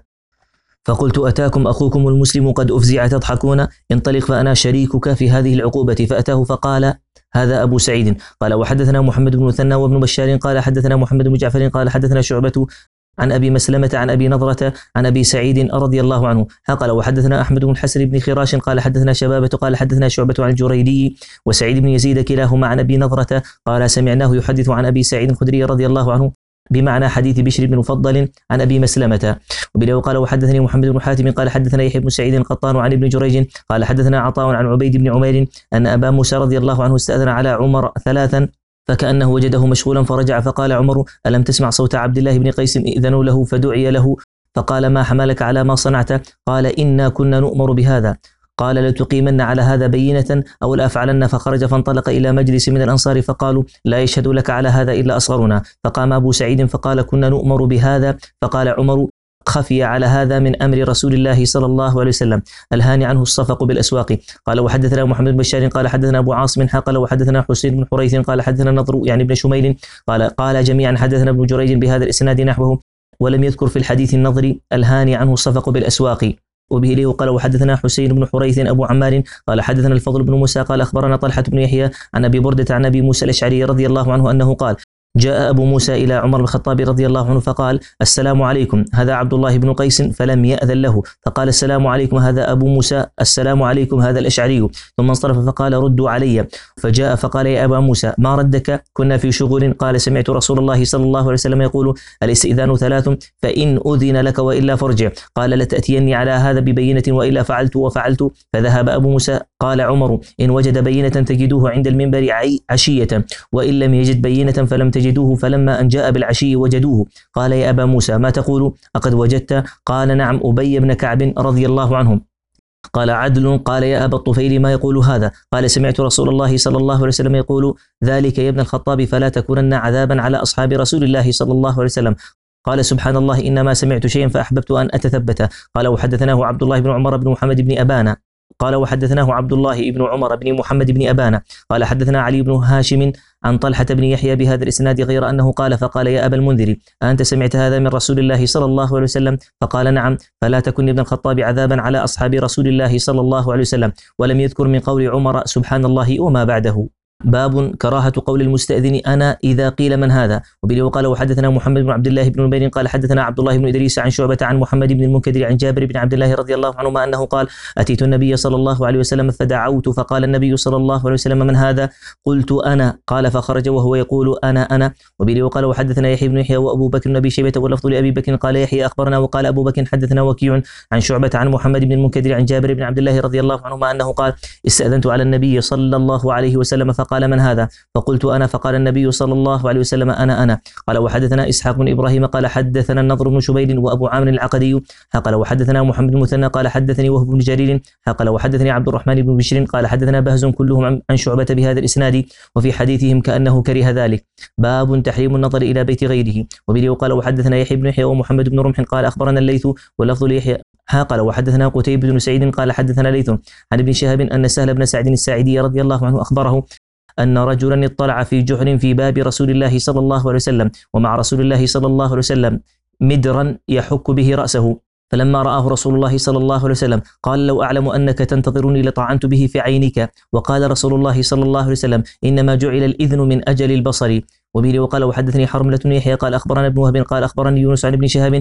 فقلت أتاكم أخوكم المسلم قد أفزع تضحكون، انطلق فأنا شريكك في هذه العقوبة. فأتاه فقال هذا أبو سعيد. قال وحدثنا محمد بن مثنى وابن بشار قال حدثنا محمد بن جعفر قال حدثنا شعبة عن أبي مسلمة عن أبي نضرة عن أبي سعيد رضي الله عنه. قال وحدثنا أحمد بن حسن بن خراش قال حدثنا شبابة قال حدثنا شعبة عن الجريدي وسعيد بن يزيد كلاهما عن أبي نضرة قال سمعناه يحدث عن أبي سعيد الخدري رضي الله عنه بمعنى حديث بشر بن مفضل عن أبي مسلمة. وبله قال وحدثني محمد بن حاتم قال حدثنا يحيى بن سعيد القطان عن ابن جريج قال حدثنا عطاء عن عبيد بن عمير أن أبا موسى رضي الله عنه استأذن على عمر ثلاثا فكأنه وجده مشغولا فرجع فقال عمر ألم تسمع صوت عبد الله بن قيس إذنوا له فدعي له فقال ما حملك على ما صنعت؟ قال إنا كنا نؤمر بهذا. قال لتقيمن على هذا بينة أو لأفعلن. فخرج فانطلق إلى مجلس من الأنصار فقالوا لا يشهد لك على هذا إلا أصغرنا. فقام أبو سعيد فقال كنا نؤمر بهذا. فقال عمر خفي على هذا من أمر رسول الله صلى الله عليه وسلم الهاني عنه الصفق بالأسواق. قال وحدثنا محمد بن بشار قال حدثنا أبو عاصم قال وحدثنا حسين بن حريث قال حدثنا النضر يعني ابن شميل قال قال جميعا حدثنا ابن جريج بهذا الإسناد نحوه ولم يذكر في الحديث النضر الهاني عنه الصفق بالأسواق. وبه له قال وحدثنا حسين بن حريث أبو عمار قال حدثنا الفضل بن موسى قال أخبرنا طلحة بن يحيى عن أبي بردة عن أبي موسى الأشعري رضي الله عنه أنه قال جاء أبو موسى إلى عمر بن الخطاب رضي الله عنه فقال السلام عليكم هذا عبد الله بن قيس فلم يأذن له. فقال السلام عليكم هذا أبو موسى السلام عليكم هذا الأشعري. ثم انصرف فقال ردوا علي. فجاء فقال يا أبا موسى ما ردك؟ كنا في شغل. قال سمعت رسول الله صلى الله عليه وسلم يقول الاستئذان ثلاث فإن أذن لك وإلا فرجع. قال لتأتيني على هذا ببينة وإلا فعلت وفعلت. فذهب أبو موسى. قال عمر إن وجد بينة تجدوه عند المنبر عشية وإن لم يجد بينة فلم تجد جدوه فلما أن جاء بالعشي وجدوه. قال يا أبا موسى ما تقول أقد وجدت؟ قال نعم أبي بن كعب رضي الله عنه. قال عدل. قال يا أبا الطفيل ما يقول هذا؟ قال سمعت رسول الله صلى الله عليه وسلم يقول ذلك يا ابن الخطاب فلا تكونن عذابا على أصحاب رسول الله صلى الله عليه وسلم. قال سبحان الله إنما سمعت شيئا فأحببت أن أتثبت. قال وحدثناه عبد الله بن عمر بن محمد بن أبانا قال وحدثناه عبد الله بن عمر بن محمد بن أبانا قال حدثنا علي بن هاشم عن طلحة بن يحيى بهذا الإسناد غير أنه قال فقال يا أبا المنذر أنت سمعت هذا من رسول الله صلى الله عليه وسلم؟ فقال نعم. فلا تكن ابن الخطاب عذابا على أصحاب رسول الله صلى الله عليه وسلم. ولم يذكر من قول عمر سبحان الله وما بعده. باب كراهة قول المستأذن أنا إذا قيل من هذا. وبه قال وحدثنا محمد بن عبد الله بن نمير قال حدثنا عبد الله بن إدريس عن شعبة عن محمد بن المنكدر عن جابر بن عبد الله رضي الله عنهما أنه قال أتيت النبي صلى الله عليه وسلم فدعوت فقال النبي صلى الله عليه وسلم من هذا؟ قلت أنا. قال فخرج وهو يقول أنا أنا. وبه قال وحدثنا يحيى بن يحيى وأبو بكر بن أبي شيبة واللفظ لأبي بكر قال يحيى أخبرنا وقال أبو بكر حدثنا وكيع عن شعبة عن محمد بن المنكدر عن جابر بن عبد الله رضي الله عنهما أنه قال استأذنت على النبي صلى الله عليه وسلم فقال من هذا؟ فقلت أنا. فقال النبي صلى الله عليه وسلم أنا أنا. قال وحدثنا إسحاق بن إبراهيم قال حدثنا النضر بن شبيل وأبو عامر العقدي قال وحدثنا محمد بن مثنى قال حدثني وهب بن جرير قال وحدثني عبد الرحمن بن بشر قال حدثنا بهز كلهم عن شعبة بهذا الإسناد وفي حديثهم كأنه كره ذلك. باب تحريم النظر إلى بيت غيره. وبه قال وحدثنا يحيى بن يحيى ومحمد بن رمح قال أخبرنا الليث واللفظ ليحيى قال وحدثنا قتيبة بن سعيد قال حدثنا ليث عن ابن شهاب أن سهل بن سعد الساعدي رضي الله عنه أخبره أن رجلا اطلع في جحر في باب رسول الله صلى الله عليه وسلم ومع رسول الله صلى الله عليه وسلم مدرا يحك به رأسه. فلما رآه رسول الله صلى الله عليه وسلم قال لو أعلم أنك تنتظرني لطعنت به في عينك. وقال رسول الله صلى الله عليه وسلم إنما جعل الإذن من أجل البصر. وبه وقال وحدثني حرملة بن يحيى قال أخبرنا ابن وهب قال أخبرني يونس عن ابن شهاب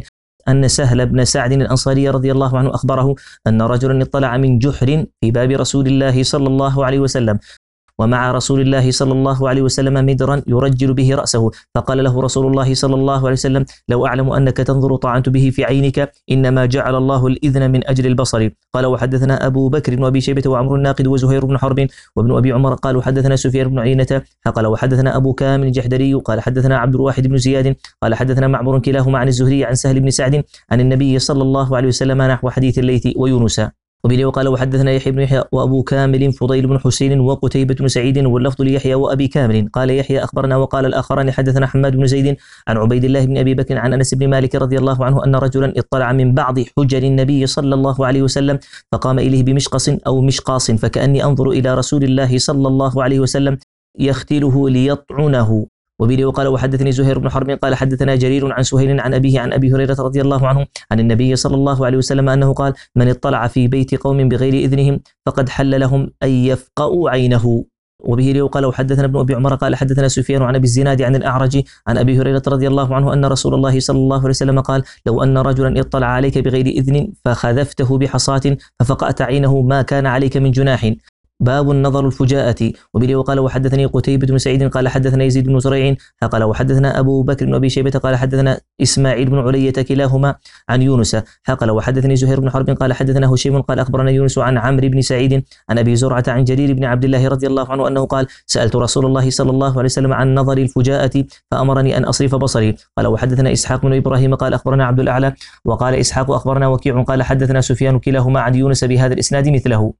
أن سهل بن سعد الأنصاري رضي الله عنه أخبره أن رجلا اطلع من جحر في باب رسول الله صلى الله عليه وسلم، ومع رسول الله صلى الله عليه وسلم مدرا يرجل به رأسه، فقال له رسول الله صلى الله عليه وسلم: لو أعلم أنك تنظر طعنت به في عينك، إنما جعل الله الإذن من أجل البصر. قال: وحدثنا أبو بكر وأبي شيبة وعمر الناقد وزهير بن حرب وابن أبي عمر قالوا حدثنا سفيان بن عيينة قال وحدثنا أبو كامل الجحدري قال حدثنا عبد الواحد بن زياد قال حدثنا معمر كلاهما عن الزهري عن سهل بن سعد عن النبي صلى الله عليه وسلم نحو حديث الليث ويونس. وبه وقال وحدثنا يحيى بن يحيى وأبو كامل فضيل بن حسين وقتيبة بن سعيد واللفظ ليحيى وأبي كامل. قال يحيى أخبرنا وقال الآخران حدثنا حماد بن زيد عن عبيد الله بن أبي بكر عن أنس بن مالك رضي الله عنه أن رجلا اطلع من بعض حجر النبي صلى الله عليه وسلم فقام إليه بمشقص أو مشقاص، فكأني أنظر إلى رسول الله صلى الله عليه وسلم يختله ليطعنه. وبه وقال وحدثني زهير بن حرب قال حدثنا جرير عن سهيل عن أبيه عن أبي هريرة رضي الله عنه عن النبي صلى الله عليه وسلم أنه قال: من اطلع في بيت قوم بغير إذنهم فقد حل لهم أن يفقأوا عينه. وبه وقال وحدثنا ابن أبي عمر قال حدثنا سفيان عن أبي الزناد عن الأعرج عن أبي هريرة رضي الله عنه أن رسول الله صلى الله عليه وسلم قال: لو أن رجلا اطلع عليك بغير إذن فخذفته بحصاة ففقأت عينه ما كان عليك من جناح. باب النظر الفجاءة. وبه وقال وحدثني قتيبة بن سعيد قال حدثنا يزيد بن زريع قال وحدثنا أبو بكر بن أبي شيبة قال حدثنا إسماعيل بن علية كلاهما عن يونس قال وحدثني زهير بن حرب قال حدثنا هشيم قال أخبرنا يونس عن عمرو بن سعيد عن أبي زرعة عن جرير بن عبد الله رضي الله عنه أنه قال: سألت رسول الله صلى الله عليه وسلم عن نظر الفجاءة فأمرني أن أصرف بصري. قال وحدثنا إسحاق بن إبراهيم قال أخبرنا عبد الأعلى وقال إسحاق أخبرنا وكيع قال حدثنا سفيان كلاهما عن يونس بهذا الإسناد مثله.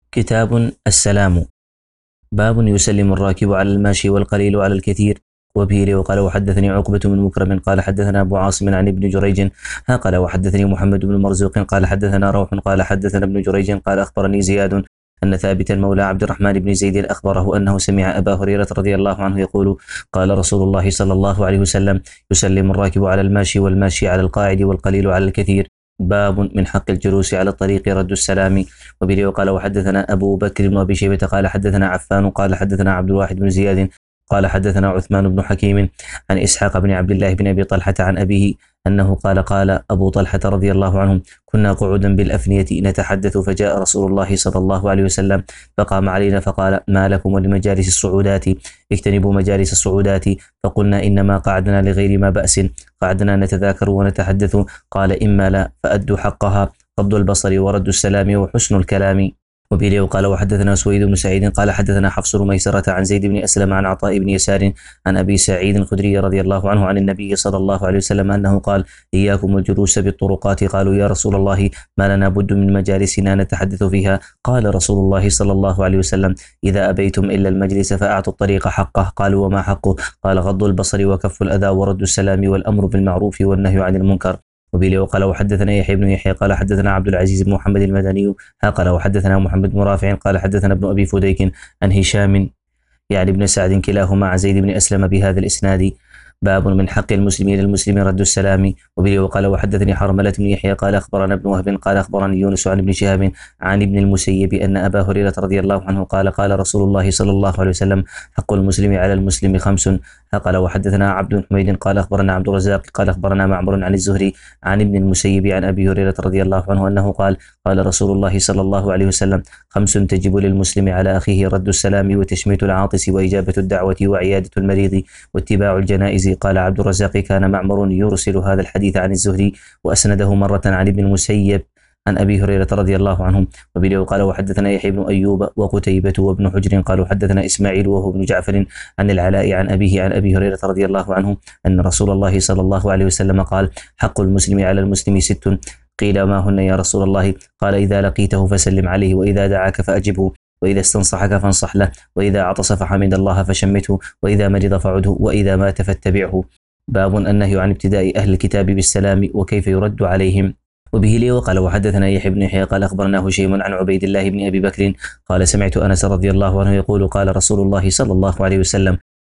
كتاب السلام. باب يسلم الراكب على الماشي والقليل على الكثير. وبه وقال وحدثني عقبة بن مكرم قال حدثنا أبو عاصم عن ابن جريج قال وحدثني محمد بن مرزوق قال حدثنا روح قال حدثنا ابن جريج قال أخبرني زياد أن ثابت المولى عبد الرحمن بن زيد أخبره أنه سمع أبا هريرة رضي الله عنه يقول: قال رسول الله صلى الله عليه وسلم: يسلم الراكب على الماشي والماشي على القاعد والقليل على الكثير. باب من حق الجلوس على الطريق رد السلام. وبه وقال وحدثنا أبو بكر بن أبي شيبة قال حدثنا عفان قال حدثنا عبد الواحد بن زياد قال حدثنا عثمان بن حكيم عن إسحاق بن عبد الله بن أبي طلحة عن أبيه أنه قال: قال أبو طلحة رضي الله عنه: كنا قعودا بالأفنية نتحدث فجاء رسول الله صلى الله عليه وسلم فقام علينا فقال: ما لكم ولمجالس الصعودات؟ اجتنبوا مجالس الصعودات. فقلنا: إنما قعدنا لغير ما بأس، قعدنا نتذاكر ونتحدث. قال: إما لا فأدوا حقها، غض البصر ورد السلام وحسن الكلام. وبه وقال وحدثنا سويد بن سعيد قال حدثنا حفص بن ميسرة عن زيد بن أسلم عن عطاء بن يسار عن أبي سعيد الخدري رضي الله عنه عن النبي صلى الله عليه وسلم أنه قال: إياكم الجلوس بالطرقات. قالوا: يا رسول الله ما لنا بد من مجالسنا نتحدث فيها. قال رسول الله صلى الله عليه وسلم: إذا أبيتم إلا المجلس فأعطوا الطريق حقه. قالوا: وما حقه؟ قال: غض البصر وكف الأذى ورد السلام والأمر بالمعروف والنهي عن المنكر. وبه وقال وحدثنا يحيى بن يحيى قال حدثنا عبد العزيز بن محمد المدني قال وحدثنا محمد بن رافع قال حدثنا ابن أبي فديك عن هشام يعني ابن سعد كلاهما عن زيد بن أسلم بهذا الإسناد. باب من حق المسلمين للمسلم رد السلام. وبه وقال وحدثني حرملة بن يحيى قال أخبرنا ابن وهب قال أخبرني يونس عن ابن شهاب عن ابن المسيب أن أبا هريرة رضي الله عنه قال: قال رسول الله صلى الله عليه وسلم: حق المسلم على المسلم خمس. قال وحدثنا عبد بن حميد قال أخبرنا عبد الرزاق قال أخبرنا معمر عن الزهري عن ابن المسيب عن أبي هريرة رضي الله عنه أنه قال: قال رسول الله صلى الله عليه وسلم: خمس تجب للمسلم على أخيه رد السلام وتشميت العاطس وإجابة الدعوة وعيادة المريض واتباع الجنائز. قال عبد الرزاق: كان معمر يرسل هذا الحديث عن الزهري وأسنده مرة عن ابن المسيب عن أبي هريرة رضي الله عنه. وبه قال وحدثنا يحيى بن أيوب وقتيبة وابن حجر قالوا حدثنا إسماعيل وهو ابن جعفر عن العلاء عن أبيه عن أبي هريرة رضي الله عنه أن رسول الله صلى الله عليه وسلم قال: حق المسلم على المسلم ست. قيل: ما هن يا رسول الله؟ قال: إذا لقيته فسلم عليه، وإذا دعاك فأجبه، وإذا استنصحك فانصح له، وإذا عطس فحمد الله فشمته، وإذا مرض فعده، وإذا مات فاتبعه. باب النهي عن ابتداء أهل الكتاب بالسلام وكيف يرد عليهم. وبه لي وقال وحدثنا يحيى بن يحيى قال أخبرنا هشيم عن عبيد الله بن أبي بكر قال: سمعت أنس رضي الله عنه يقول: قال رسول الله صلى الله عليه وسلم: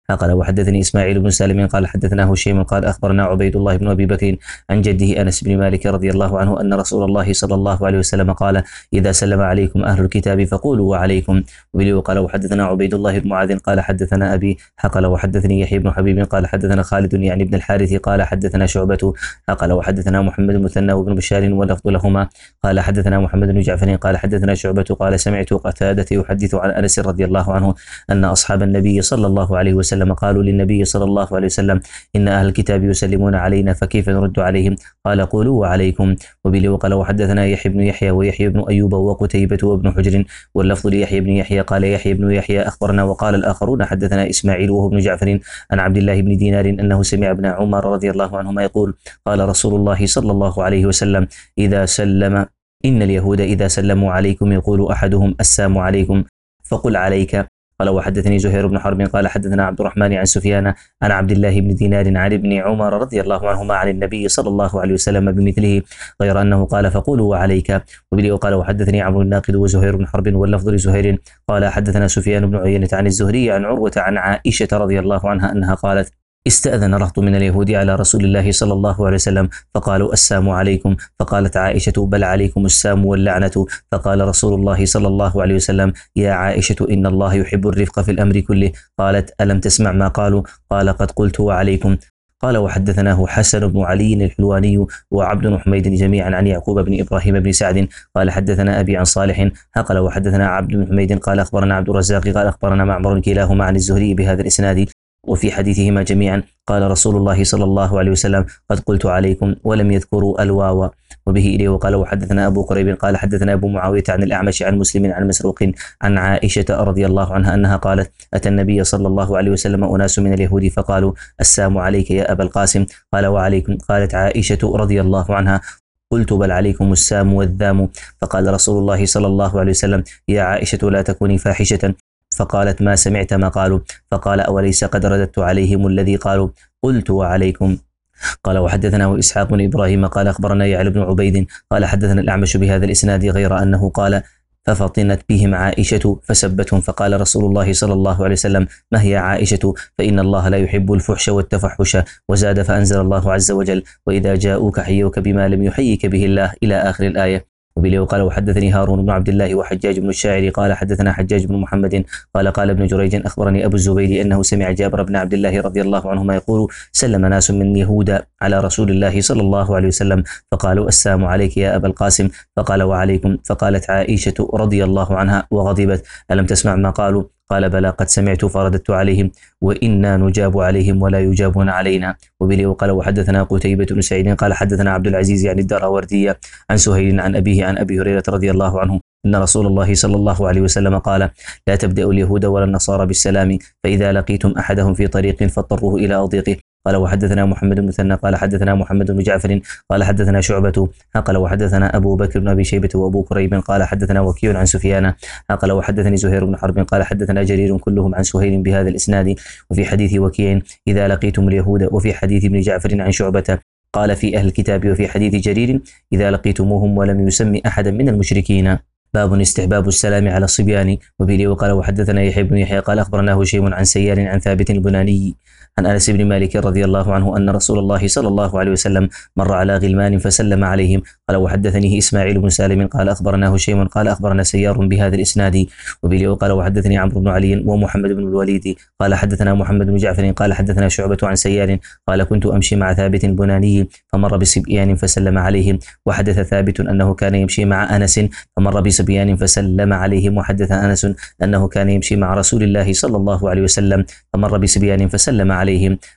قال وحدثني إسماعيل بن سالم قال حدثنا هشيم قال أخبرنا عبيد الله بن أبي بكر عن جده أنس بن مالك رضي الله عنه أن رسول الله صلى الله عليه وسلم قال إذا سلم عليكم أهل الكتاب فقولوا وعليكم. وقال وحدثنا عبيد الله بن معاذ قال حدثنا أبي قال وحدثني يحيى بن حبيب قال حدثنا خالد يعني بن الحارث قال حدثنا شعبة قال وحدثنا محمد المثنى وابن بشار واللفظ لهما قال حدثنا محمد بن جعفر قال حدثنا شعبة قال سمعت قتادة يحدث عن أنس رضي الله عنه أن أصحاب النبي صلى الله عليه وسلم قالوا للنبي صلى الله عليه وسلم إن أهل الكتاب يسلمون علينا فكيف نرد عليهم؟ قال قولوا وعليكم. وبه وقال وحدثنا يحيى بن يحيى ويحيى بن أيوب وقتيبة وابن حجر واللفظ ليحيى بن يحيى قال يحيى بن يحيى أخبرنا وقال الآخرون حدثنا إسماعيل وهو ابن جعفر عن عبد الله بن دينار أنه سمع ابن عمر رضي الله عنهما يقول قال رسول الله صلى الله عليه وسلم إذا سلم إن اليهود إذا سلموا عليكم يقول أحدهم السلام عليكم فقل عليك. قال وحدثني زهير بن حرب قال حدثنا عبد الرحمن عن سفيان عن عبد الله بن دينار عن ابن عمر رضي الله عنهما عن النبي صلى الله عليه وسلم بمثله غير أنه قال فقولوا وعليك. وبه قال وحدثني عمرو الناقد وزهير بن حرب واللفظ لزهير قال حدثنا سفيان بن عيينة عن الزهري عن عروة عن عائشة رضي الله عنها أنها قالت استأذن رهط من اليهود على رسول الله صلى الله عليه وسلم فقالوا السلام عليكم فقالت عائشة بل عليكم السام واللعنة فقال رسول الله صلى الله عليه وسلم يا عائشة إن الله يحب الرفق في الأمر كله. قالت ألم تسمع ما قالوا؟ قال قد قلت وعليكم. قال وحدثناه حسن بن علي الحلواني وعبد بن حميد جميعا عن يعقوب بن إبراهيم بن سعد قال حدثنا أبي عن صالح قال وحدثنا عبد بن حميد قال أخبرنا عبد الرزاق قال أخبرنا معمر كلاهما عن الزهري بهذا الإسناد وفي حديثهما جميعا قال رسول الله صلى الله عليه وسلم قد قلت عليكم ولم يذكروا الواو. وبه إليه وقال وحدثنا أبو قريب قال حدثنا أبو معاوية عن الأعمش عن مسلم عن مسروق عن عائشة رضي الله عنها أنها قالت أتى النبي صلى الله عليه وسلم أناس من اليهود فقالوا السلام عليك يا أبا القاسم قال وعليكم. قالت عائشة رضي الله عنها قلت بل عليكم السام والذام. فقال رسول الله صلى الله عليه وسلم يا عائشة لا تكوني فاحشة. فقالت ما سمعت ما قالوا. فقال أوليس قد رددت عليهم الذي قالوا؟ قلت وعليكم. قال وحدثنا إسحاق بن إبراهيم قال أخبرنا يعلى بن عبيد قال حدثنا الأعمش بهذا الإسناد غير أنه قال ففطنت بهم عائشة فسبتهم فقال رسول الله صلى الله عليه وسلم ما هي عائشة فإن الله لا يحب الفحش والتفحش. وزاد فأنزل الله عز وجل وإذا جاءوك حيوك بما لم يحيك به الله إلى آخر الآية. وبه قال وحدثني هارون بن عبد الله وحجاج بن الشاعر قال حدثنا حجاج بن محمد قال قال ابن جريج أخبرني أبو الزبير أنه سمع جابر بن عبد الله رضي الله عنهما يقول سلم ناس من يهود على رسول الله صلى الله عليه وسلم فقالوا السلام عليك يا أبا القاسم فقال وعليكم. فقالت عائشة رضي الله عنها وغضبت ألم تسمع ما قالوا؟ قال بلى قد سمعت فرددت عليهم وإنا نجاب عليهم ولا يجابون علينا. وبه قال وحدثنا قتيبة بن سعيد قال حدثنا عبد العزيز عن الدراوردية عن سهيل عن أبيه عن أبي هريرة رضي الله عنه أن رسول الله صلى الله عليه وسلم قال لا تبدأوا اليهود ولا النصارى بالسلام فإذا لقيتم أحدهم في طريق فاضطروه إلى أضيقه. قال وحدثنا محمد بن مثنى قال حدثنا محمد بن جعفر قال حدثنا شعبة قال وحدثنا أبو بكر بن أبي شيبة وأبو كريب قال حدثنا وكيع عن سفيان قال وحدثني زهير بن حرب قال حدثنا جرير كلهم عن سهيل بهذا الإسناد. وفي حديث وكيع إذا لقيتم اليهود وفي حديث ابن جعفر عن شعبة قال في أهل الكتاب وفي حديث جرير إذا لقيتموهم ولم يسمي أحدا من المشركين. باب استحباب السلام على الصبيان. وبه وقال وحدثنا يحيى بن يحيى قال أخبرنا هشيم عن سيار عن ثابت البناني عن أنس بن مالك رضي الله عنه أن رسول الله صلى الله عليه وسلم مر على غلمان فسلم عليهم. قال وحدثنيه إسماعيل بن سالم قال أخبرنا هشيم قال أخبرنا سيار بهذا الإسناد. وبه وقال وحدثني عمرو بن علي ومحمد بن الوليد قال حدثنا محمد بن جعفر قال حدثنا شعبة عن سيار قال كنت أمشي مع ثابت البناني فمر بصبيان فسلم عليهم. وحدث ثابت أنه كان يمشي مع أنس فمر بصبيان فسلم عليهم. وحدث أنس أنه كان يمشي مع رسول الله صلى الله عليه وسلم فمر بصبيان فسلم عليهم.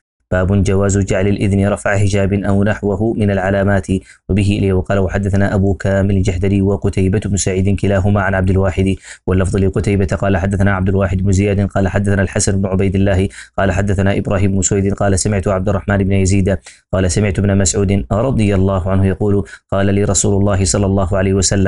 باب جواز جعل الإذن رفع حجاب أو نحوه من العلامات. وبه إليه وقال وحدثنا أبو كامل الجحدري وقتيبة بن سعيد كلاهما عن عبد الواحد واللفظ لقتيبة قال حدثنا عبد الواحد بن زياد قال حدثنا الحسن بن عبيد الله قال حدثنا إبراهيم بن سويد قال سمعت عبد الرحمن بن يزيد قال سمعت ابن مسعود رضي الله عنه يقول قال لي رسول الله صلى الله عليه وسلم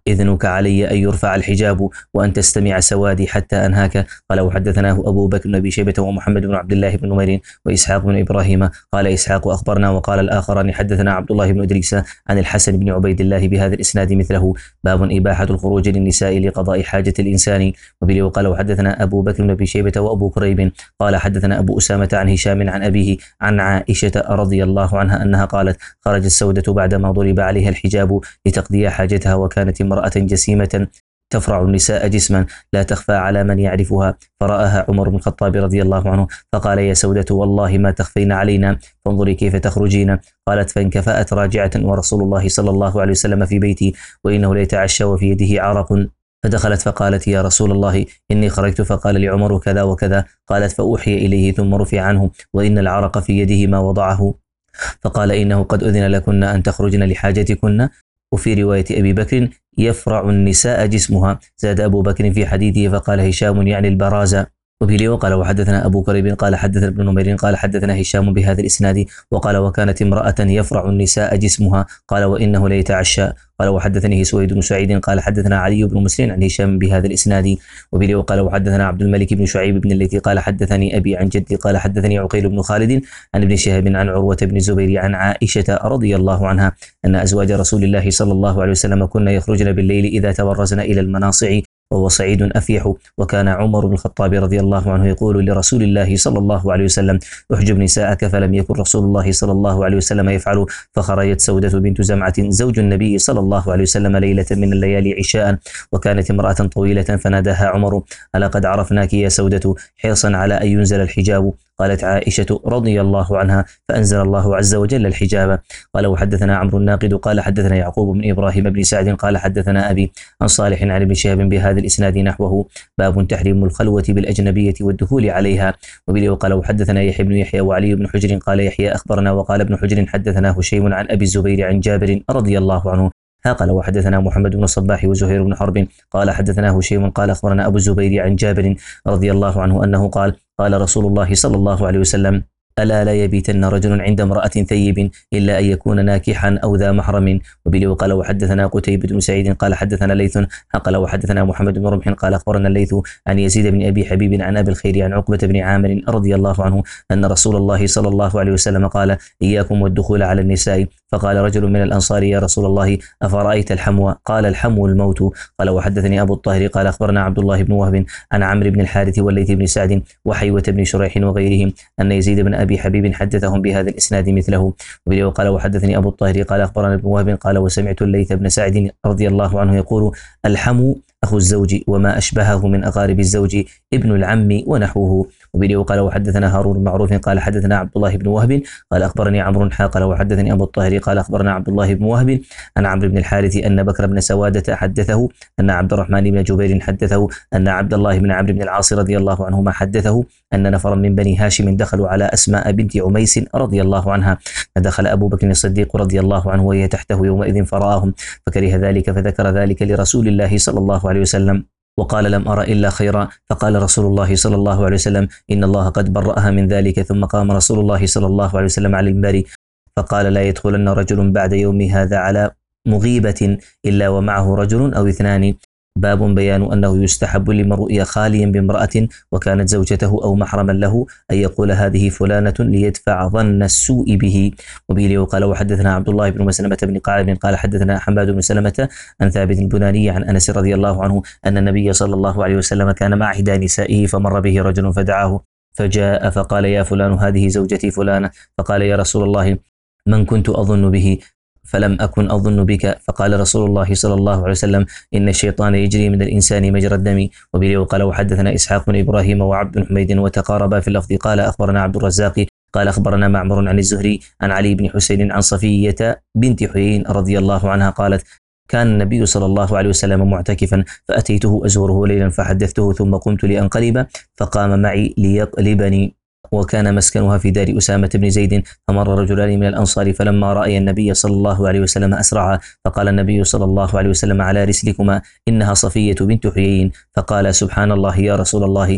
إذنك علي أن يرفع الحجاب وأن تستمع سوادي حتى أنهاك. قال وحدثناه أبو بكر بن أبي شيبة ومحمد بن عبد الله بن نمير وإسحاق بن إبراهيم. قال إسحاق أخبرنا، وقال الآخران حدثنا عبد الله بن إدريس عن الحسن بن عبيد الله بهذا الإسناد مثله. باب إباحة الخروج للنساء لقضاء حاجة الإنسان. وبه وقال وحدثنا أبو بكر بن أبي شيبة وأبو كريب قال حدثنا أبو أسامة عن هشام عن أبيه عن عائشة رضي الله عنها أنها قالت خرجت سودة بعدما ضرب عليها الحجاب لتقضي حاجتها، وكانت امرأة جسيمة تفرع النساء جسما لا تخفى على من يعرفها، فرآها عمر بن الخطاب رضي الله عنه فقال يا سودة والله ما تخفين علينا، فانظري كيف تخرجين. قالت فانكفأت راجعة ورسول الله صلى الله عليه وسلم في بيتي وإنه ليتعشى وفي يده عرق، فدخلت فقالت يا رسول الله إني خرجت فقال لعمر كذا وكذا. قالت فأوحي إليه ثم رفع عنه وإن العرق في يده ما وضعه، فقال إنه قد أذن لكن أن تخرجن لحاجتكن. وفي رواية أبي بكر يفرع النساء جسمها. زاد أبو بكر في حديثه فقال هشام يعني البرازة. وبه وقال وحدثنا أبو كريب قال حدثنا ابن نمير قال حدثنا هشام بهذا الإسناد وقال وكانت امرأة يفرع النساء جسمها. قال وإنه ليتعشى. قال وحدثني سويد بن سعيد قال حدثنا علي بن مسلم عن هشام بهذا الإسناد. وبه وقال وحدثنا عبد الملك بن شعيب بن الليثي قال حدثني أبي عن جدي قال حدثني عقيل بن خالد عن ابن شهاب عن عروة بن الزبير عن عائشة رضي الله عنها أن أزواج رسول الله صلى الله عليه وسلم كن يخرجن بالليل إذا تبرزن إلى المناصع وهو صعيد أفيح. وكان عمر بن الخطاب رضي الله عنه يقول لرسول الله صلى الله عليه وسلم احجب نساءك، فلم يكن رسول الله صلى الله عليه وسلم يفعل. فخرجت سودة بنت زمعة زوج النبي صلى الله عليه وسلم ليلة من الليالي عشاء، وكانت امرأة طويلة، فناداها عمر ألا قد عرفناك يا سودة، حرصا على أن ينزل الحجاب. قالت عائشة رضي الله عنها فأنزل الله عز وجل الحجاب. قال وحدثنا عمرو الناقد قال حدثنا يعقوب بن إبراهيم بن سعد قال حدثنا أبي عن صالح عن ابن شهاب بهذا الإسناد نحوه. باب تحريم الخلوة بالأجنبية والدخول عليها. وبه وقال وحدثنا يحيى بن يحيى وعلي بن حجر قال يحيى أخبرنا وقال ابن حجر حدثنا هشيم عن أبي الزبير عن جابر رضي الله عنه. ها قال وحدثنا محمد بن الصباح وزهير بن حرب قال حدثنا هشيم قال أخبرنا أبو الزبير عن جابر رضي الله عنه أنه قال قال رسول الله صلى الله عليه وسلم ألا لا يبيتن رجل عند امرأة ثيب إلا أن يكون ناكحا أو ذا محرم. وبه وقال وحدثنا قتيبة بن سعيد قال حدثنا ليث قال وحدثنا محمد بن رمح قال أخبرنا الليث عن يزيد بن أبي حبيب عن أبي الخير عن عقبة بن عامر رضي الله عنه أن رسول الله صلى الله عليه وسلم قال إياكم والدخول على النساء. فقال رجل من الأنصار يا رسول الله أفرأيت الحمو؟ قال الحمو الموت. قال وحدثني أبو الطاهر قال أخبرنا عبد الله بن وهب عن عمرو بن الحارث والليث بن سعد وحيوة بن شريح وغيرهم أن يزيد بن أبي حبيب حدثهم بهذا الإسناد مثله. وبه وقال وحدثني أبو الطاهر قال أخبرنا ابن وهب قال وسمعت الليث بن سعد رضي الله عنه يقول الحمو أخو الزوج وما أشبهه من أقارب الزوج ابن العم ونحوه. وبه وقال وحدثنا هارون بن معروف قال حدثنا عبد الله بن وهب قال أخبرني عمرو قال وحدثني أبو الطاهر قال أخبرنا عبد الله بن وهب عن عمرو بن الحارث أن بكر بن سوادة حدثه أن عبد الرحمن بن جبير حدثه أن عبد الله بن عمرو بن العاص رضي الله عنهما حدثه أن نفرا من بني هاشم دخلوا على أسماء بنت عميس رضي الله عنها، فدخل أبو بكر الصديق رضي الله عنه وهي تحته يومئذ فرآهم فكره ذلك فذكر ذلك لرسول الله صلى الله عليه وسلم وقال لم أرى إلا خيرا. فقال رسول الله صلى الله عليه وسلم إن الله قد برأها من ذلك. ثم قام رسول الله صلى الله عليه وسلم على المنبر فقال لا يدخلن رجل بعد يوم هذا على مغيبة إلا ومعه رجل أو اثنان. باب بيان أنه يستحب لمن رؤي خاليا بامرأة وكانت زوجته أو محرما له أن يقول هذه فلانة ليدفع ظن السوء به. وبه وقال وحدثنا عبد الله بن مسلمة بن قعب قال حدثنا حماد بن سلمة عن ثابت البناني عن أنس رضي الله عنه أن النبي صلى الله عليه وسلم كان مع إحدى نسائه فمر به رجل فدعاه فجاء فقال يا فلان هذه زوجتي فلانة. فقال يا رسول الله من كنت أظن به؟ فلم أكن أظن بك. فقال رسول الله صلى الله عليه وسلم إن الشيطان يجري من الإنسان مجرى الدم. وبه وقال وحدثنا إسحاق بن إبراهيم وعبد بن حميد وتقاربا في اللفظ قال أخبرنا عبد الرزاق قال أخبرنا معمر عن الزهري عن علي بن حسين عن صفية بنت حيين رضي الله عنها قالت كان النبي صلى الله عليه وسلم معتكفا فأتيته أزوره ليلا فحدثته ثم قمت لأنقلب فقام معي ليقلبني وكان مسكنها في دار أسامة بن زيد. فمر رجلان من الأنصار فلما رأي النبي صلى الله عليه وسلم أسرعا فقال النبي صلى الله عليه وسلم على رسلكما إنها صفية بنت حيين. فقال سبحان الله يا رسول الله.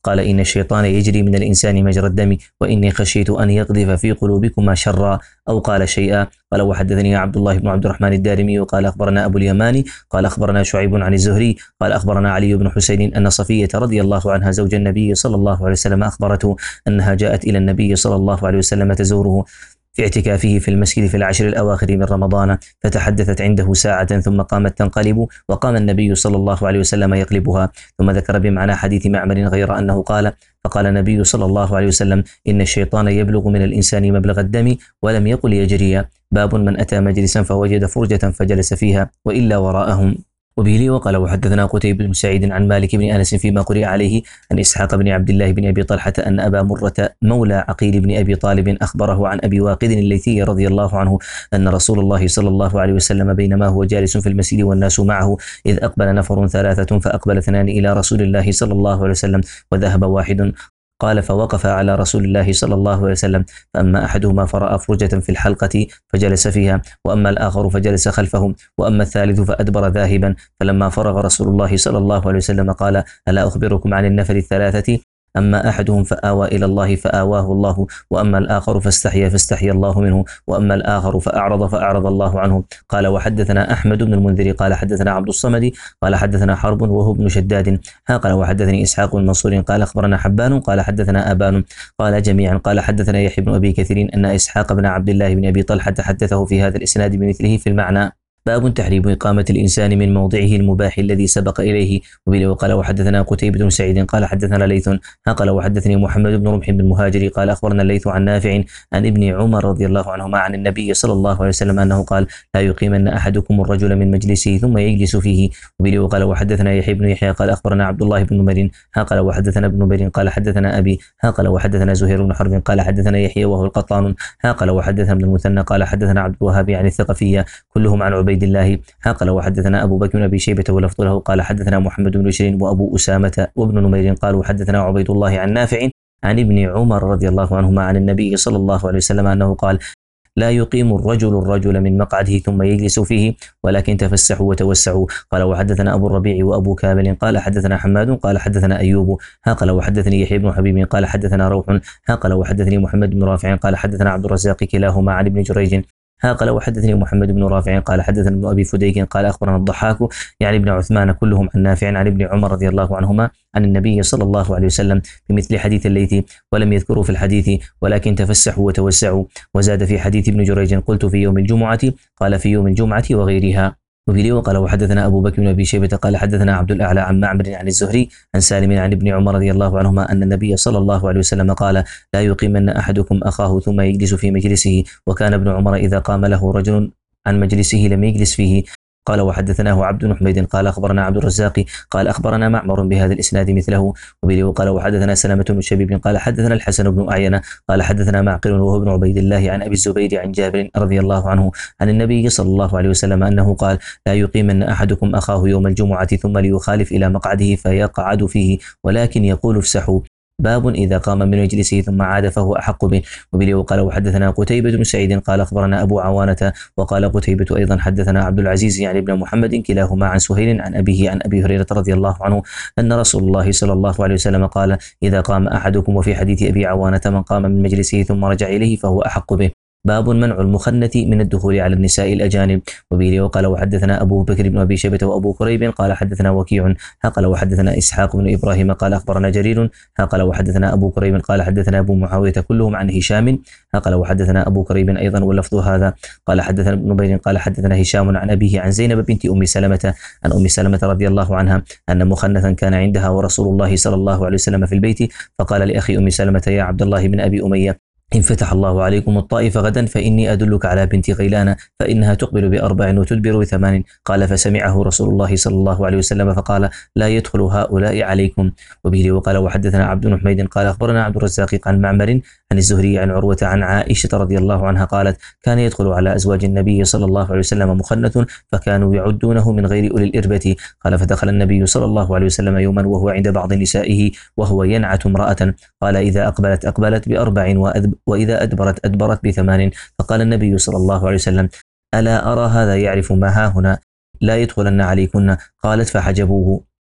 قال إن الشيطان يجري من الإنسان مجرى الدم وإني خشيت أن يقذف في قلوبكما شرا أو قال شيئا. قال وحدثني عبد الله بن عبد الرحمن الدارمي قال أخبرنا أبو اليماني قال أخبرنا شعيب عن الزهري قال أخبرنا علي بن حسين أن صفية رضي الله عنها زوج النبي صلى الله عليه وسلم أخبرته أنها جاءت إلى النبي صلى الله عليه وسلم تزوره في اعتكافه في المسجد في العشر الأواخر من رمضان، فتحدثت عنده ساعة ثم قامت تنقلب، وقام النبي صلى الله عليه وسلم يقلبها، ثم ذكر بمعنى حديث معمر غير أنه قال: فقال النبي صلى الله عليه وسلم: إن الشيطان يبلغ من الإنسان مبلغ الدم، ولم يقل يجري. باب من أتى مجلسا فوجد فرجة فجلس فيها وإلا وراءهم. وبه لي وقال وحدثنا قتيبة بن سعيد عن مالك بن أنس فيما قرئ عليه عن إسحاق بن عبد الله بن أبي طلحة أن أبا مرة مولى عقيل بن أبي طالب أخبره عن أبي واقد الليثي رضي الله عنه أن رسول الله صلى الله عليه وسلم بينما هو جالس في المسجد والناس معه إذ أقبل نفر ثلاثة فأقبل اثنان إلى رسول الله صلى الله عليه وسلم وذهب واحد. قال: فوقف على رسول الله صلى الله عليه وسلم، فأما أحدهما فرأى فرجة في الحلقة فجلس فيها، وأما الآخر فجلس خلفهم، وأما الثالث فأدبر ذاهبا. فلما فرغ رسول الله صلى الله عليه وسلم قال: ألا أخبركم عن النفر الثلاثة؟ أما أحدهم فآوى إلى الله فآواه الله، وأما الآخر فاستحيا فاستحيا الله منه، وأما الآخر فأعرض فأعرض الله عنه. قال: وحدثنا أحمد بن المنذر قال حدثنا عبد الصمد قال حدثنا حرب وهو ابن شداد ها قال وحدثني إسحاق بن منصور قال أخبرنا حبان قال حدثنا أبان قال جميعا قال حدثنا يحيى بن أبي كثير أن إسحاق بن عبد الله بن أبي طلحة حدثه في هذا الإسناد بمثله في المعنى. باب تحريم إقامة الإنسان من موضعه المباح الذي سبق إليه. وبه وقال وحدثنا قتيبة بن سعيد قال حدثنا ليث قال وحدثني محمد بن رمح بن المهاجر قال أخبرنا الليث عن نافع عن ابن عمر رضي الله عنهما عن النبي صلى الله عليه وسلم أنه قال: لا يقيمن أحدكم الرجل من مجلسه ثم يجلس فيه. وبه وقال وحدثنا يحيى بن يحيى قال أخبرنا عبد الله بن نمير قال وحدثنا ابن نمير قال حدثنا أبي قال وحدثنا زهير بن حرب قال حدثنا يحيى وهو القطان قال وحدثنا ابن المثنى قال حدثنا عبد الوهاب عن الثقفية كلهم عن عبيد الله قال وحدثنا أبو بكر بن أبي شيبة ولفظ له قال حدثنا محمد بن بشير وأبو أسامة وابن نمير قال وحدثنا عبيد الله عن نافع عن ابن عمر رضي الله عنهما عن النبي صلى الله عليه وسلم أنه قال: لا يقيم الرجل الرجل من مقعده ثم يجلس فيه ولكن تفسحوا وتوسعوا. قال وحدثنا أبو الربيع وأبو كامل قال حدثنا حماد قال حدثنا أيوب قال وحدثني يحيى بن حبيب قال حدثنا روح قال وحدثني محمد بن رافع قال حدثنا عبد الرزاق كلاهما عن ابن جريج ها قال وحدثني محمد بن رافع قال حدثنا ابن أبي فديك قال أخبرنا الضحاك يعني ابن عثمان كلهم عن نافع عن ابن عمر رضي الله عنهما عن النبي صلى الله عليه وسلم بمثل حديث الليث ولم يذكروا في الحديث ولكن تفسحوا وتوسعوا. وزاد في حديث ابن جريج قلت في يوم الجمعة قال في يوم الجمعة وغيرها. وفي وقال وحدثنا أبو بكر بن أبي شيبة قال حدثنا عبد الأعلى عن معمر عن الزهري عن سالم عن ابن عمر رضي الله عنهما أن النبي صلى الله عليه وسلم قال: لا يقيمن أحدكم أخاه ثم يجلس في مجلسه. وكان ابن عمر إذا قام له رجل عن مجلسه لم يجلس فيه. قال وحدثناه عبد بن حميد قال أخبرنا عبد الرزاق قال أخبرنا معمر بهذا الإسناد مثله. وبه وقال وحدثنا سلمة بن شبيب قال حدثنا الحسن بن أعينة قال حدثنا معقل وهو ابن عبيد الله عن أبي الزبير عن جابر رضي الله عنه عن النبي صلى الله عليه وسلم أنه قال: لا يقيمن أحدكم أخاه يوم الجمعة ثم ليخالف إلى مقعده فيقعد فيه ولكن يقول افسحوا. باب إذا قام من مجلسه ثم عاد فهو أحق به. وبه وقال وحدثنا قتيبة بن سعيد قال أخبرنا أبو عوانة وقال قتيبة أيضا حدثنا عبد العزيز يعني بن محمد كلاهما عن سهيل عن أبيه عن أبي هريرة رضي الله عنه أن رسول الله صلى الله عليه وسلم قال: إذا قام أحدكم. وفي حديث أبي عوانة من قام من مجلسه ثم رجع إليه فهو أحق به. باب منع المخنة من الدخول على النساء الأجانب. وبه وقال وحدثنا أبو بكر بن أبي شيبة وأبو كريب قال حدثنا وكيع قال وحدثنا إسحاق بن إبراهيم قال أخبرنا جرير قال وحدثنا أبو كريب قال حدثنا أبو معاوية كلهم عن هشام قال وحدثنا أبو كريب أيضا واللفظ هذا قال حدثنا ابن نبيل قال حدثنا هشام عن أبيه عن زينب بنت أم سلمة عن أم سلمة رضي الله عنها أن مخنثا كان عندها ورسول الله صلى الله عليه وسلم في البيت فقال لأخي أم سلمة: يا عبد الله بن أبي أمية، إن فتح الله عليكم الطائف غدا فإني أدلك على بنت غيلان فإنها تقبل بأربع وتدبر بثمان. قال فسمعه رسول الله صلى الله عليه وسلم فقال: لا يدخل هؤلاء عليكم. وبه وقال وحدثنا عبد بن حميد قال أخبرنا عبد الرزاق عن معمر عن الزهري عن عروة عن عائشة رضي الله عنها قالت: كان يدخل على أزواج النبي صلى الله عليه وسلم مخنث فكانوا يعدونه من غير أولي الإربة. قال فدخل النبي صلى الله عليه وسلم يوما وهو عند بعض نسائه وهو ينعت امرأة. قال: إذا أقبلت أقبلت بأربع وأذب وإذا أدبرت أدبرت بثمان. فقال النبي صلى الله عليه وسلم: ألا أرى هذا يعرف ما ها هنا، لا يدخلن عليكن. قالت فحجبوه.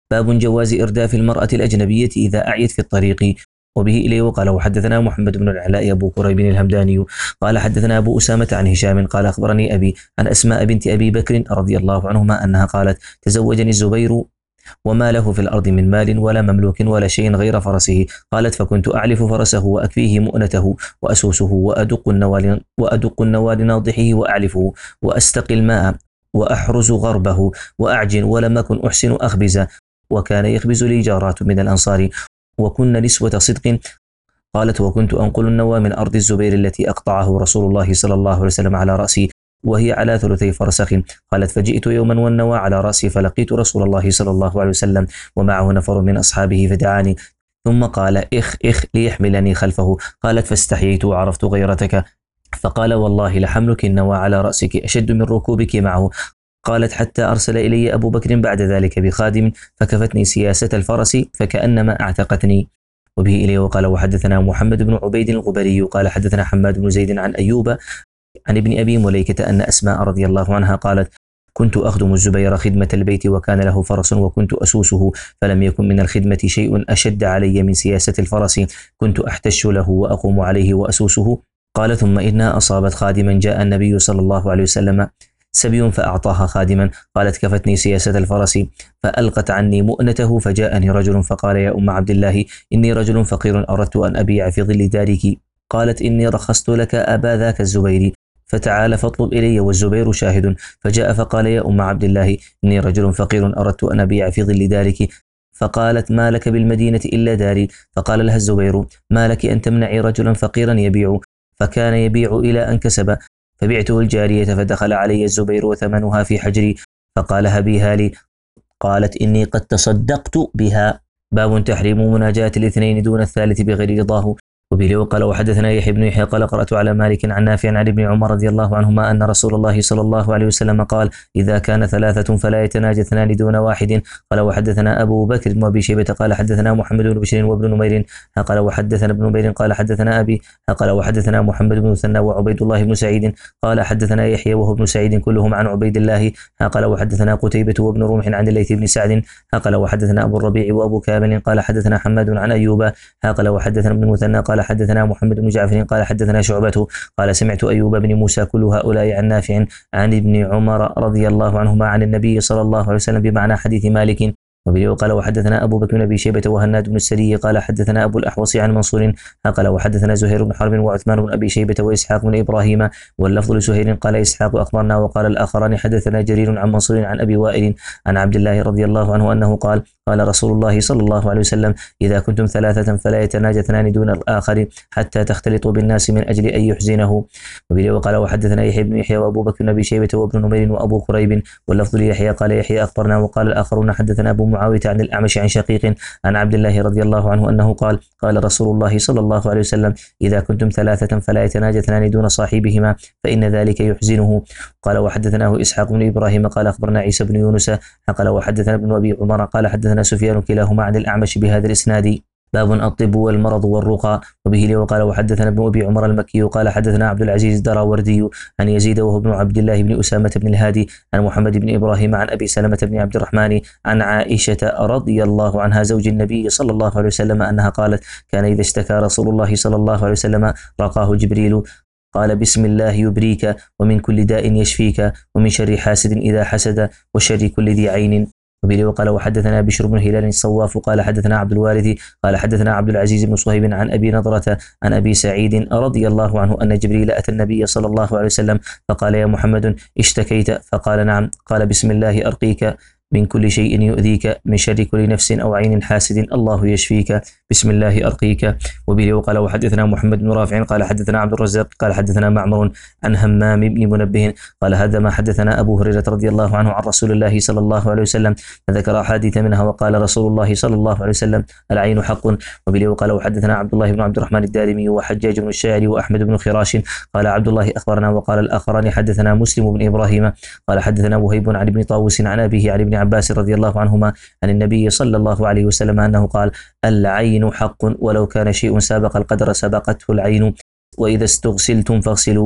باب جواز إرداف المرأة الأجنبية إذا أعيت في الطريق. وبه إليه وقال وحدثنا محمد بن العلاء أبو كريب الهمداني قال حدثنا أبو أسامة عن هشام قال أخبرني أبي عن أسماء بنت أبي بكر رضي الله عنهما أنها قالت تزوجني الزبير وما له في الأرض من مال ولا مملوك ولا شيء غير فرسه. قالت فكنت أعلف فرسه وأكفيه مؤنته وأسوسه وأدق النوال وأدق النوال ناضحه وأعلفه وأستقي الماء وأحرز غربه وأعجن ولم أكن أحسن أخبز. وكان يخبز لي جارات من الأنصار وكن نسوة صدق. قالت وكنت أنقل النوى من أرض الزبير التي أقطعه رسول الله صلى الله عليه وسلم على رأسي وهي على ثلثي فرسخ. قالت فجئت يوما والنوى على رأسي فلقيت رسول الله صلى الله عليه وسلم ومعه نفر من أصحابه فدعاني ثم قال إخ إخ ليحملني خلفه. قالت فاستحييت وعرفت غيرتك فقال والله لحملك النوى على رأسك أشد من ركوبك معه. قالت حتى أرسل إلي أبو بكر بعد ذلك بخادم فكفتني سياسة الفرس فكأنما اعتقتني. وبه إليه وقال وحدثنا محمد بن عبيد الغبري قال حدثنا حماد بن زيد عن أيوب عن ابن أبي مليكة أن أسماء رضي الله عنها قالت كنت أخدم الزبير خدمة البيت وكان له فرس وكنت أسوسه فلم يكن من الخدمة شيء أشد علي من سياسة الفرس كنت أحتش له وأقوم عليه وأسوسه. قال ثم إنها أصابت خادما جاء النبي صلى الله عليه وسلم سبي فأعطاها خادما. قالت كفتني سياسة الفرس فألقت عني مؤنته فجاءني رجل فقال يا أم عبد الله إني رجل فقير أردت أن أبيع في ظل دارك. قالت إني رخصت لك أبا ذاك الزبير فتعال فاطلب إلي والزبير شاهد. فجاء فقال يا أم عبد الله إني رجل فقير أردت أن أبيع في ظل دارك. فقالت ما لك بالمدينة إلا داري. فقال لها الزبير ما لك أن تمنعي رجلا فقيرا يبيع. فكان يبيع إلى أن كسب فبعته الجارية فدخل علي الزبير وثمنها في حجري فقال هبيها لي. قالت إني قد تصدقت بها. باب تحريم مناجاة الاثنين دون الثالث بغير رضاه. وبه وقال وحدثنا يحيى بن يحيى قال قرأت على مالك عن نافع عن ابن عمر رضي الله عنهما أن رسول الله صلى الله عليه وسلم قال إذا كان ثلاثة فلا يتناجى اثنان دون واحد. قال وحدثنا أبو بكر بن أبي شيبة قال حدثنا محمد بن بشير وابن نمير قال وحدثنا ابن نمير قال حدثنا أبي قال وحدثنا محمد بن مثنى وعبيد الله بن سعيد قال حدثنا يحيى وهو ابن سعيد كلهم عن عبيد الله قال وحدثنا قتيبة وابن رمح عن الليث بن سعد قال وحدثنا أبو الربيع وأبو كامل قال حدثنا حماد عن أيوب قال وحدثنا ابن مثنى قال حدثنا محمد بن جعفر قال حدثنا شعبة قال سمعت أيوب بن موسى كل هؤلاء عن نافع عن ابن عمر رضي الله عنهما عن النبي صلى الله عليه وسلم بمعنى حديث مالك. وبه قال وحدثنا أبو بكر بن أبي شيبة وهناد بن السري قال حدثنا أبو الأحوص عن منصور قال وحدثنا زهير بن حرب وعثمان بن أبي شيبة وإسحاق بن إبراهيم واللفظ لزهير قال إسحاق أخبرنا وقال الآخران حدثنا جرير عن منصور عن أبي وائل عن عبد الله رضي الله عنه أنه قال قال رسول الله صلى الله عليه وسلم إذا كنتم ثلاثة فلا يتناجى اثنان دون الآخر حتى تختلطوا بالناس من أجل أن يحزنه. وبه وقال وحدثنا يحيى بن يحيى وأبو بكر بن أبي شيبة وابن نمير وأبو كريب واللفظ ليحيى قال يحيى أخبرنا وقال الآخرون حدثنا أبو معاوية عن الأعمش عن شقيق عن عبد الله رضي الله عنه أنه قال قال رسول الله صلى الله عليه وسلم إذا كنتم ثلاثة فلا يتناجى اثنان دون صاحبهما فإن ذلك يحزنه. قال وحدثناه إسحاق بن إبراهيم قال أخبرنا عيسى بن يونس قال وحدثنا ابن أبي عمر قال حدثنا سفيان كلاهما عن الأعمش بهذا الإسناد. باب الطب والمرض والرقى. وبه لي وقال وحدثنا ابن أبي عمر المكي قال حدثنا عبد العزيز الدراوردي عن يزيد وهو ابن عبد الله بن أسامة بن الهادي عن محمد بن إبراهيم عن أبي سلمة بن عبد الرحمن عن عائشة رضي الله عنها زوج النبي صلى الله عليه وسلم أنها قالت كان إذا اشتكى رسول الله صلى الله عليه وسلم رقاه جبريل قال بسم الله يبريك ومن كل داء يشفيك ومن شر حاسد إذا حسد وشر كل ذي عين. وبه وقال وحدثنا بشر بن هلال الصواف قال حدثنا عبد الوارث قال حدثنا عبد العزيز بن صهيب عن أبي نضرة عن أبي سعيد رضي الله عنه أن جبريل أتى النبي صلى الله عليه وسلم فقال يا محمد اشتكيت؟ فقال نعم. قال بسم الله أرقيك من كل شيء يؤذيك من شر كل نفس أو عين حاسد الله يشفيك بسم الله أرقيك. وبه وقال وحدثنا محمد بن رافع قال حدثنا عبد الرزاق قال حدثنا معمر عن همام بن منبه قال هذا ما حدثنا أبو هريرة رضي الله عنه عن رسول الله صلى الله عليه وسلم فذكر أحاديث منها وقال رسول الله صلى الله عليه وسلم العين حق. وبه وقال وحدثنا عبد الله بن عبد الرحمن الدارمي وحجاج بن الشاعري وأحمد بن خراش قال عبد الله أخبرنا وقال الآخران حدثنا مسلم بن إبراهيم قال حدثنا وهيب عن ابن طاووس عن أبيه عن ابن عباس رضي الله عنهما عن النبي صلى الله عليه وسلم أنه قال العين حق ولو كان شيء سابق القدر سبقته العين وإذا استغسلتم فاغسلوا.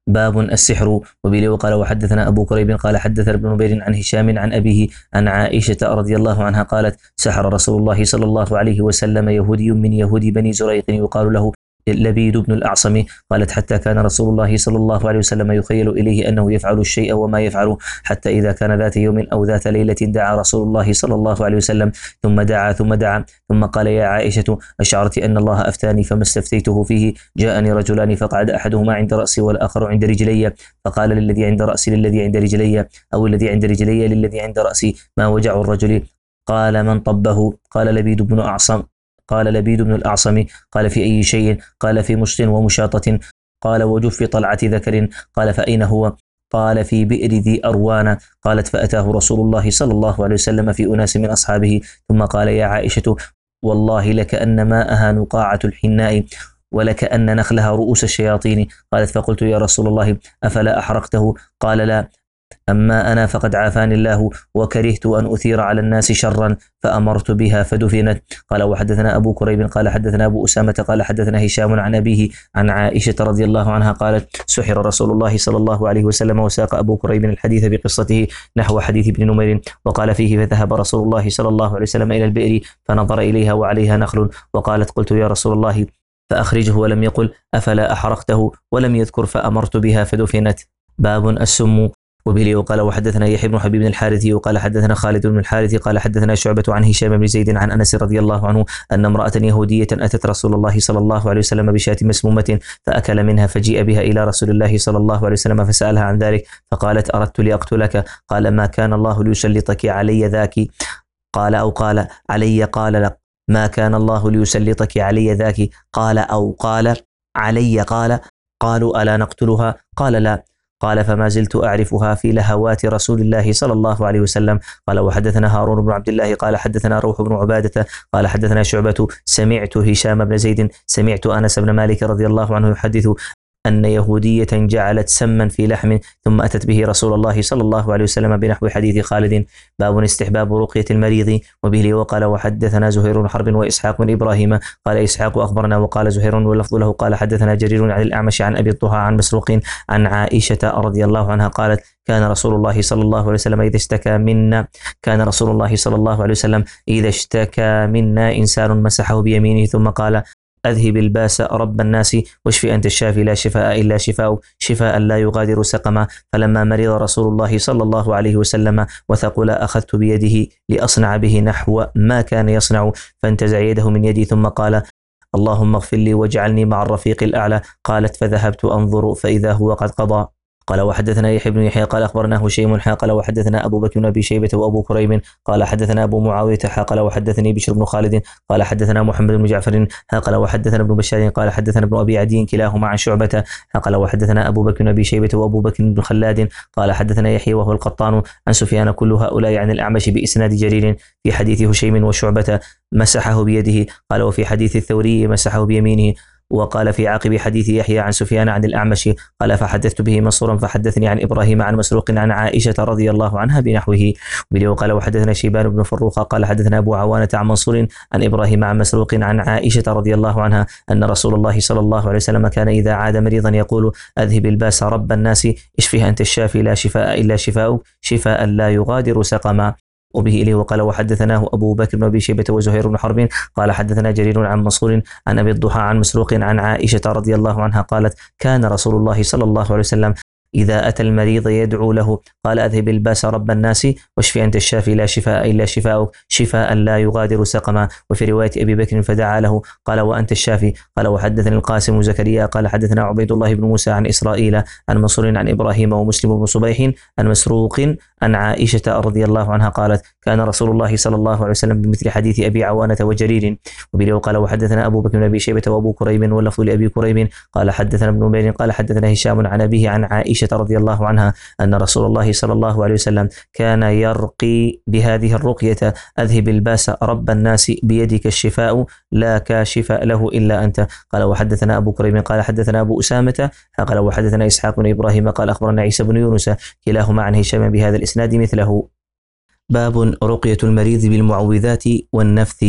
باب السحر. وبه وقال وحدثنا أبو كريب قال حدثنا ابن نمير عن هشام عن أبيه عن عائشة رضي الله عنها قالت سحر رسول الله صلى الله عليه وسلم يهودي من يهود بني زريق يقال له لبيد بن الأعصم. قالت حتى كان رسول الله صلى الله عليه وسلم يخيل إليه أنه يفعل الشيء وما يفعل، حتى إذا كان ذات يوم أو ذات ليلة دعا رسول الله صلى الله عليه وسلم ثم دعا ثم دعا ثم قال يا عائشة أشعرت أن الله أفتاني فما استفتيته فيه؟ جاءني رجلان فقعد أحدهما عند رأسي والآخر عند رجلي، فقال للذي عند رأسي للذي عند رجلي أو الذي عند رجلي للذي عند رأسي ما وجع الرجل؟ قال من طبه؟ قال لبيد بن أعصم قال لبيد بن الأعصم. قال في أي شيء؟ قال في مشط ومشاطة. قال وجف طلعة ذكر. قال فأين هو؟ قال في بئر ذي أروان. قالت فأتاه رسول الله صلى الله عليه وسلم في أناس من أصحابه ثم قال يا عائشة والله لكأن ماءها نقاعة الحناء ولكأن نخلها رؤوس الشياطين. قالت فقلت يا رسول الله أفلا أحرقته؟ قال لا، أما أنا فقد عافاني الله وكرهت أن أثير على الناس شرا فأمرت بها فدفنت. قال وحدثنا أبو كريب قال حدثنا أبو أسامة قال حدثنا هشام عن أبيه عن عائشة رضي الله عنها قالت سحر رسول الله صلى الله عليه وسلم. وساق أبو كريب الحديث بقصته نحو حديث ابن نمير وقال فيه فذهب رسول الله صلى الله عليه وسلم إلى البئر فنظر إليها وعليها نخل، وقالت قلت يا رسول الله فأخرجه، ولم يقل أفلا أحرقته، ولم يذكر فأمرت بها فدفنت. باب السم. وبه وقال وحدثنا يحيى بن حبيب الحارثي وقال حدثنا خالد بن الحارث قال حدثنا شعبة عن هشام بن زيد عن أنس رضي الله عنه أن امرأة يهودية أتت رسول الله صلى الله عليه وسلم بشاة مسمومة فأكل منها فجيء بها إلى رسول الله صلى الله عليه وسلم فسألها عن ذلك فقالت أردت لأقتلك. قال ما كان الله ليسلطك علي ذاك؟ قال أو قال علي؟ قال لا. ما كان الله ليسلطك علي ذاك؟ قال أو قال علي؟ قال قالوا ألا نقتلها؟ قال لا. قال فما زلت أعرفها في لهوات رسول الله صلى الله عليه وسلم. قال وحدثنا هارون بن عبد الله قال حدثنا روح بن عبادة قال حدثنا شعبة سمعت هشام بن زيد سمعت أنس بن مالك رضي الله عنه يحدث أن يهودية جعلت سما في لحم ثم أتت به رسول الله صلى الله عليه وسلم بنحو حديث خالد. باب استحباب رقية المريض. وبه وقال وحدثنا زهير بن حرب وإسحاق بن إبراهيم قال إسحاق أخبرنا وقال زهير واللفظ له قال حدثنا جرير عن الأعمش عن أبي الضحى عن مسروق عن عائشة رضي الله عنها قالت كان رسول الله صلى الله عليه وسلم إذا اشتكى منا كان رسول الله صلى الله عليه وسلم إذا اشتكى منا إنسان مسحه بيمينه ثم قال أذهب الباس رب الناس واشف أنت الشافي لا شفاء إلا شفاء شفاء لا يغادر سقما. فلما مرض رسول الله صلى الله عليه وسلم وثقل أخذت بيده لأصنع به نحو ما كان يصنع فانتزع يده من يدي ثم قال اللهم اغفر لي واجعلني مع الرفيق الأعلى. قالت فذهبت أنظر فإذا هو قد قضى. قال وحدثنا يحيى بن يحيى قال أخبرنا هشيم قال وحدثنا أبو بكر بن أبي شيبة وأبو كريب قال حدثنا أبو معاوية قال وحدثني بشر بن خالد قال حدثنا محمد بن جعفر قال وحدثنا ابن بشار قال حدثنا ابن أبي عدي كلاهما عن شعبة قال وحدثنا أبو بكر بن أبي شيبة وأبو بكر بن خلاد قال حدثنا يحيى وهو القطان عن سفيان كل هؤلاء عن الأعمش بإسناد جرير في حديث هشيم وشعبة مسحه بيده قال وفي حديث الثوري مسحه بيمينه. وقال في عاقب حديث يحيى عن سفيان عن الأعمش قال فحدثت به منصورا فحدثني عن إبراهيم عن مسروق عن عائشة رضي الله عنها بنحوه. وقال وحدثنا شيبان بن فروخ قال حدثنا أبو عوانة عن منصور عن إبراهيم عن مسروق عن عائشة رضي الله عنها أن رسول الله صلى الله عليه وسلم كان إذا عاد مريضا يقول أذهب الباس رب الناس اشفه أنت الشافي لا شفاء إلا شفاء شفاء لا يغادر سقما. وبه إليه وقال وحدثناه أبو بكر بن أبي شيبة وزهير بن حرب قال حدثنا جرير عن منصور عن أبي الضحى عن مسروق عن عائشة رضي الله عنها قالت كان رسول الله صلى الله عليه وسلم إذا أتى المريض يدعو له قال أذهب الباس رب الناس واشف أنت الشافي لا شفاء إلا شفاءك شفاء لا يغادر سقما. وفي رواية أبي بكر فدعا له قال وأنت الشافي. قال وحدثني القاسم زكريا قال حدثنا عبيد الله بن موسى عن إسرائيل عن منصور عن إبراهيم ومسلم بن صبيح عن مسروق عن عائشة رضي الله عنها قالت كان رسول الله صلى الله عليه وسلم بمثل حديث أبي عوانة وجرير. وبه قال وحدثنا أبو بكر بن أبي شيبة وأبو كريب واللفظ لأبي كريب قال حدثنا ابن نمير قال حدثنا هشام عن أبيه عن عائشة رضي الله عنها أن رسول الله صلى الله عليه وسلم كان يرقي بهذه الرقية أذهب الباس رب الناس بيدك الشفاء لا كاشف له إلا أنت. قال وحدثنا أبو كريم قال حدثنا أبو أسامة قال وحدثنا إسحاق بن إبراهيم قال أخبرنا عيسى بن يونس كلاهما عن هشام بهذا الإسناد مثله. باب رقية المريض بالمعوذات والنفث.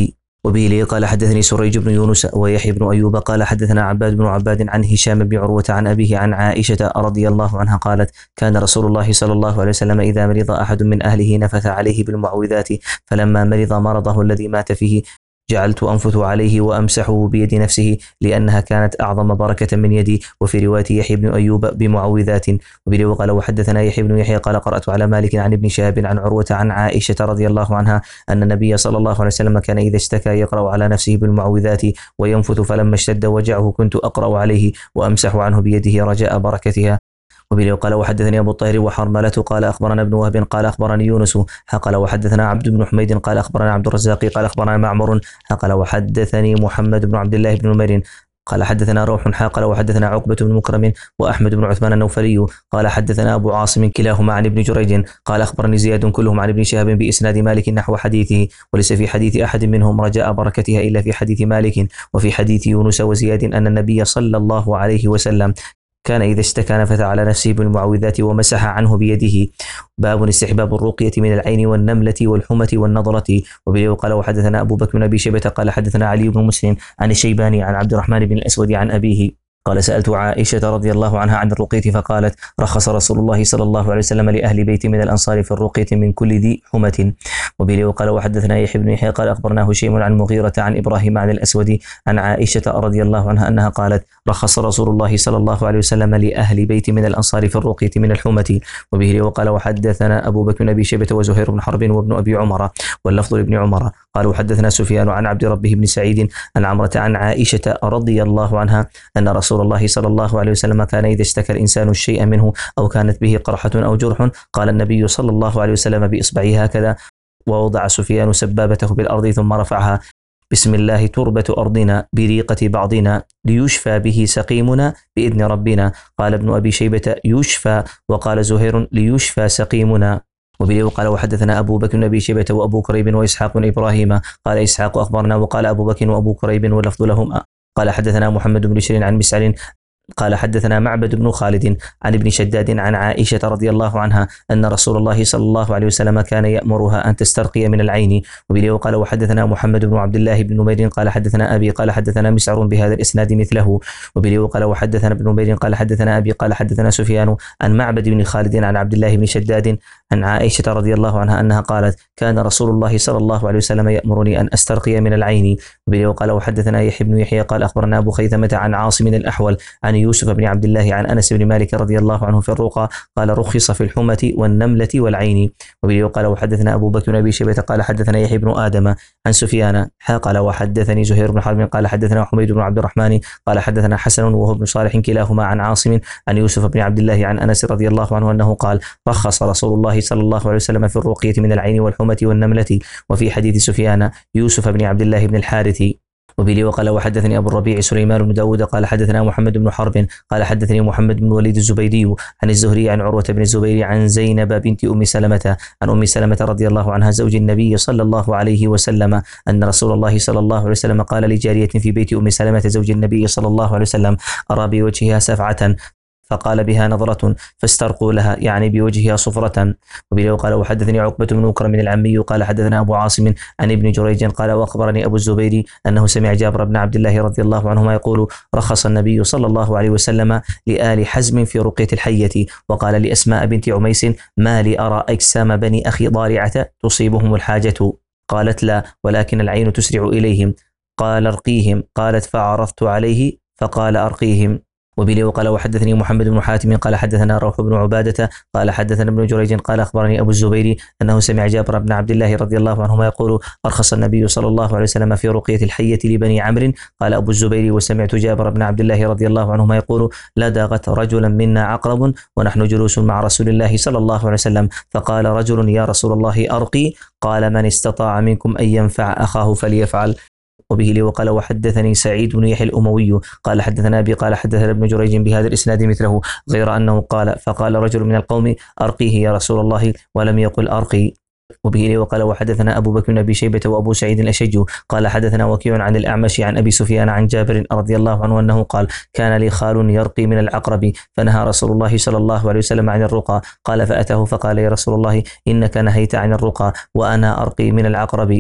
وبه لي قال حدثني سريج بن يونس ويحيى بن أيوب قال حدثنا عباد بن عباد عن هشام بن عروة عن أبيه عن عائشة رضي الله عنها قالت كان رسول الله صلى الله عليه وسلم إذا مرض أحد من أهله نفث عليه بالمعوذات، فلما مرض مرضه الذي مات فيه جعلت أنفث عليه وأمسحه بيد نفسه لأنها كانت أعظم بركة من يدي. وفي رواية يحيى بن أيوب بمعوذات. وبه قال وحدثنا يحيى بن يحيى قال قرأت على مالك عن ابن شهاب عن عروة عن عائشة رضي الله عنها أن النبي صلى الله عليه وسلم كان إذا اشتكى يقرأ على نفسه بالمعوذات وينفث، فلما اشتد وجعه كنت أقرأ عليه وأمسح عنه بيده رجاء بركتها. وبه قال وحدثني أبو الطاهر وحرملة قال أخبرنا ابن وهب قال أخبرني يونس قال وحدثنا عبد بن حميد قال أخبرنا عبد الرزاق قال أخبرنا معمر قال وحدثني محمد بن عبد الله بن نمير قال حدثنا روح قال وحدثنا عقبة بن مكرم وأحمد بن عثمان النوفلي قال حدثنا أبو عاصم كلاهما عن ابن جريج قال أخبرني زياد كلهم عن ابن شهاب بإسناد مالك نحو حديثه، وليس في حديث أحد منهم رجاء بركتها إلا في حديث مالك. وفي حديث يونس وزياد أن النبي صلى الله عليه وسلم كان إذا اشتكى نفث على نفسه بالمعوذات ومسح عنه بيده. باب استحباب الرقية من العين والنملة والحمة والنضرة. وبه قال وحدثنا أبو بكر بن أبي شيبة قال حدثنا علي بن مسلم عن الشيباني عن عبد الرحمن بن الأسود عن أبيه قال سألت عائشة رضي الله عنها عن الرقية فقالت رخص رسول الله صلى الله عليه وسلم لأهل بيت من الأنصار في الرقية من كل ذي حمة. وبه قال وحدثنا يحيى بن يحيى قال أخبرنا هشيم عن مغيرة عن إبراهيم عن الأسود عن عائشة رضي الله عنها أنها قالت رخص رسول الله صلى الله عليه وسلم لأهل بيت من الأنصار في الرقية من الحمة. وبه وقال وحدثنا أبو بكر بن أبي شيبة وزهير بن حرب وابن أبي عمر واللفظ لابن عمر قال وحدثنا سفيان عن عبد ربه بن سعيد عن عمرة عن عائشة رضي الله عنها أن رسول الله صلى الله عليه وسلم كان إذا اشتكى الإنسان الشيء منه أو كانت به قرحة أو جرح قال النبي صلى الله عليه وسلم بإصبعه هكذا، ووضع سفيان سبابته بالأرض ثم رفعها بسم الله تربة أرضنا بريقة بعضنا ليشفى به سقيمنا بإذن ربنا. قال ابن أبي شيبة يشفى، وقال زهير ليشفى سقيمنا. وبه قال وحدثنا أبو بكر بن أبي شيبة وأبو كريب وإسحاق بن إبراهيم قال إسحاق أخبرنا وقال أبو بكر وأبو كريب واللفظ لهما قال حدثنا محمد بن بشير عن مسعر قال حدثنا معبد بن خالد عن ابن شداد عن عائشة رضي الله عنها أن رسول الله صلى الله عليه وسلم كان يأمرها أن تسترقي من العين. وبه قال وحدثنا محمد بن عبد الله بن نمير قال حدثنا أبي قال حدثنا مسعر بهذا الإسناد مثله. وبه قال وحدثنا ابن نمير قال حدثنا أبي قال حدثنا سفيان عن معبد بن خالد عن عبد الله بن شداد عن عائشة رضي الله عنها أنها قالت كان رسول الله صلى الله عليه وسلم يأمرني أن أسترقي من العين. وبه قال وحدثنا يحيى بن يحيى قال أخبرنا أبو خيثمة عن عاصم الأحول عن يوسف بن عبد الله عن أنس بن مالك رضي الله عنه في الرقى قال رخص في الحمة والنملة والعين. وبه قال وحدثنا أبو بكر بن أبي شيبة قال حدثنا يحيى بن آدم عن سفيان قال وحدثني زهير بن حرب قال حدثنا حميد بن عبد الرحمن قال حدثنا حسن وهو بن صالح كلاهما عن عاصم عن يوسف بن عبد الله عن أنس رضي الله عنه أنه قال رخص رسول الله صلى الله عليه وسلم في الرقية من العين والحمة والنملة. وفي حديث سفيان يوسف بن عبد الله بن الحارث. وبه وقال وحدثني أبو الربيع سليمان بن داود قال حدثنا محمد بن حرب قال حدثني محمد بن وليد الزبيدي عن الزهري عن عروة بن الزبير عن زينب بنت أم سلمة عن أم سلمة رضي الله عنها زوج النبي صلى الله عليه وسلم أن رسول الله صلى الله عليه وسلم قال لجارية في بيت أم سلمة زوج النبي صلى الله عليه وسلم أرى بوجهها سفعة فقال بها نظرة فاسترقوا لها يعني بوجهها صفرة. وبه قال وحدثني عقبة بن مكرم العمي قال حدثنا أبو عاصم عن ابن جريج قال وأخبرني أبو الزبير أنه سمع جابر بن عبد الله رضي الله عنهما يقول رخص النبي صلى الله عليه وسلم لآل حزم في رقية الحية. وقال لأسماء بنت عميس ما لي أرى أجسام بني أخي ضارعة تصيبهم الحاجة؟ قالت لا ولكن العين تسرع إليهم. قال ارقيهم. قالت فعرضت عليه فقال أرقيهم. وبه قال وحدثني محمد بن حاتم قال حدثنا روح بن عبادة قال حدثنا ابن جريج قال أخبرني أبو الزبير أنه سمع جابر بن عبد الله رضي الله عنهما يقول أرخص النبي صلى الله عليه وسلم في رقية الحية لبني عمرو. قال أبو الزبير وسمعت جابر بن عبد الله رضي الله عنهما يقول لا داغت رجلا منا عقرب ونحن جلوس مع رسول الله صلى الله عليه وسلم فقال رجل يا رسول الله أرقي؟ قال من استطاع منكم أن ينفع أخاه فليفعل. وبه لي وقال وحدثني سعيد بن يحيى الأموي قال حدثنا أبي قال حدثنا ابن جريج بهذا الإسناد مثله غير أنه قال فقال رجل من القوم أرقيه يا رسول الله ولم يقل أرقي. وبه لي وقال وحدثنا أبو بكر بن أبي شيبة وأبو سعيد الأشج قال حدثنا وكيع عن الأعمش عن أبي سفيان عن جابر رضي الله عنه أنه قال كان لي خال يرقي من العقرب فنهى رسول الله صلى الله عليه وسلم عن الرقى. قال فأتاه فقال يا رسول الله إنك نهيت عن الرقى وأنا أرقي من العقرب.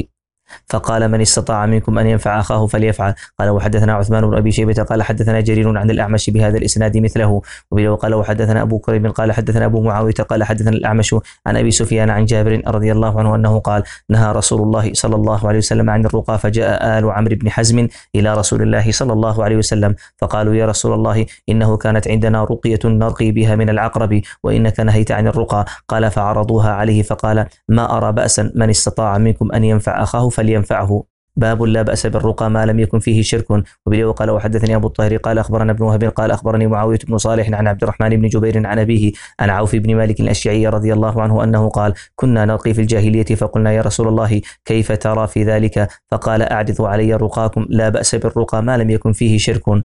فقال من استطاع منكم أن ينفع أخاه فليفعل. قال وحدثنا عثمان بن أبي شيبة قال حدثنا جرير عن الأعمش بهذا الإسناد مثله. وقال وحدثنا أبو كريب قال حدثنا أبو معاوية قال حدثنا الأعمش عن أبي سفيان عن جابر رضي الله عنه أنه قال نهى رسول الله صلى الله عليه وسلم عن الرقى، فجاء آل عمرو بن حزم إلى رسول الله صلى الله عليه وسلم فقالوا يا رسول الله إنه كانت عندنا رقية نرقي بها من العقرب وإنك نهيت عن الرقى. قال فعرضوها عليه فقال ما أرى بأسا، من استطاع منكم أن ينفع أخاه فلينفعه. باب لا بأس بالرقى ما لم يكن فيه شرك. وبه قال وحدثني أبو الطاهر قال أخبرنا ابن وهب قال أخبرني معاوية بن صالح عن عبد الرحمن بن جبير عن أبيه عن عوف بن مالك الأشجعي رضي الله عنه أنه قال كنا نرقي في الجاهلية فقلنا يا رسول الله كيف ترى في ذلك؟ فقال أعرضوا علي رقاكم، لا بأس بالرقى ما لم يكن فيه شرك.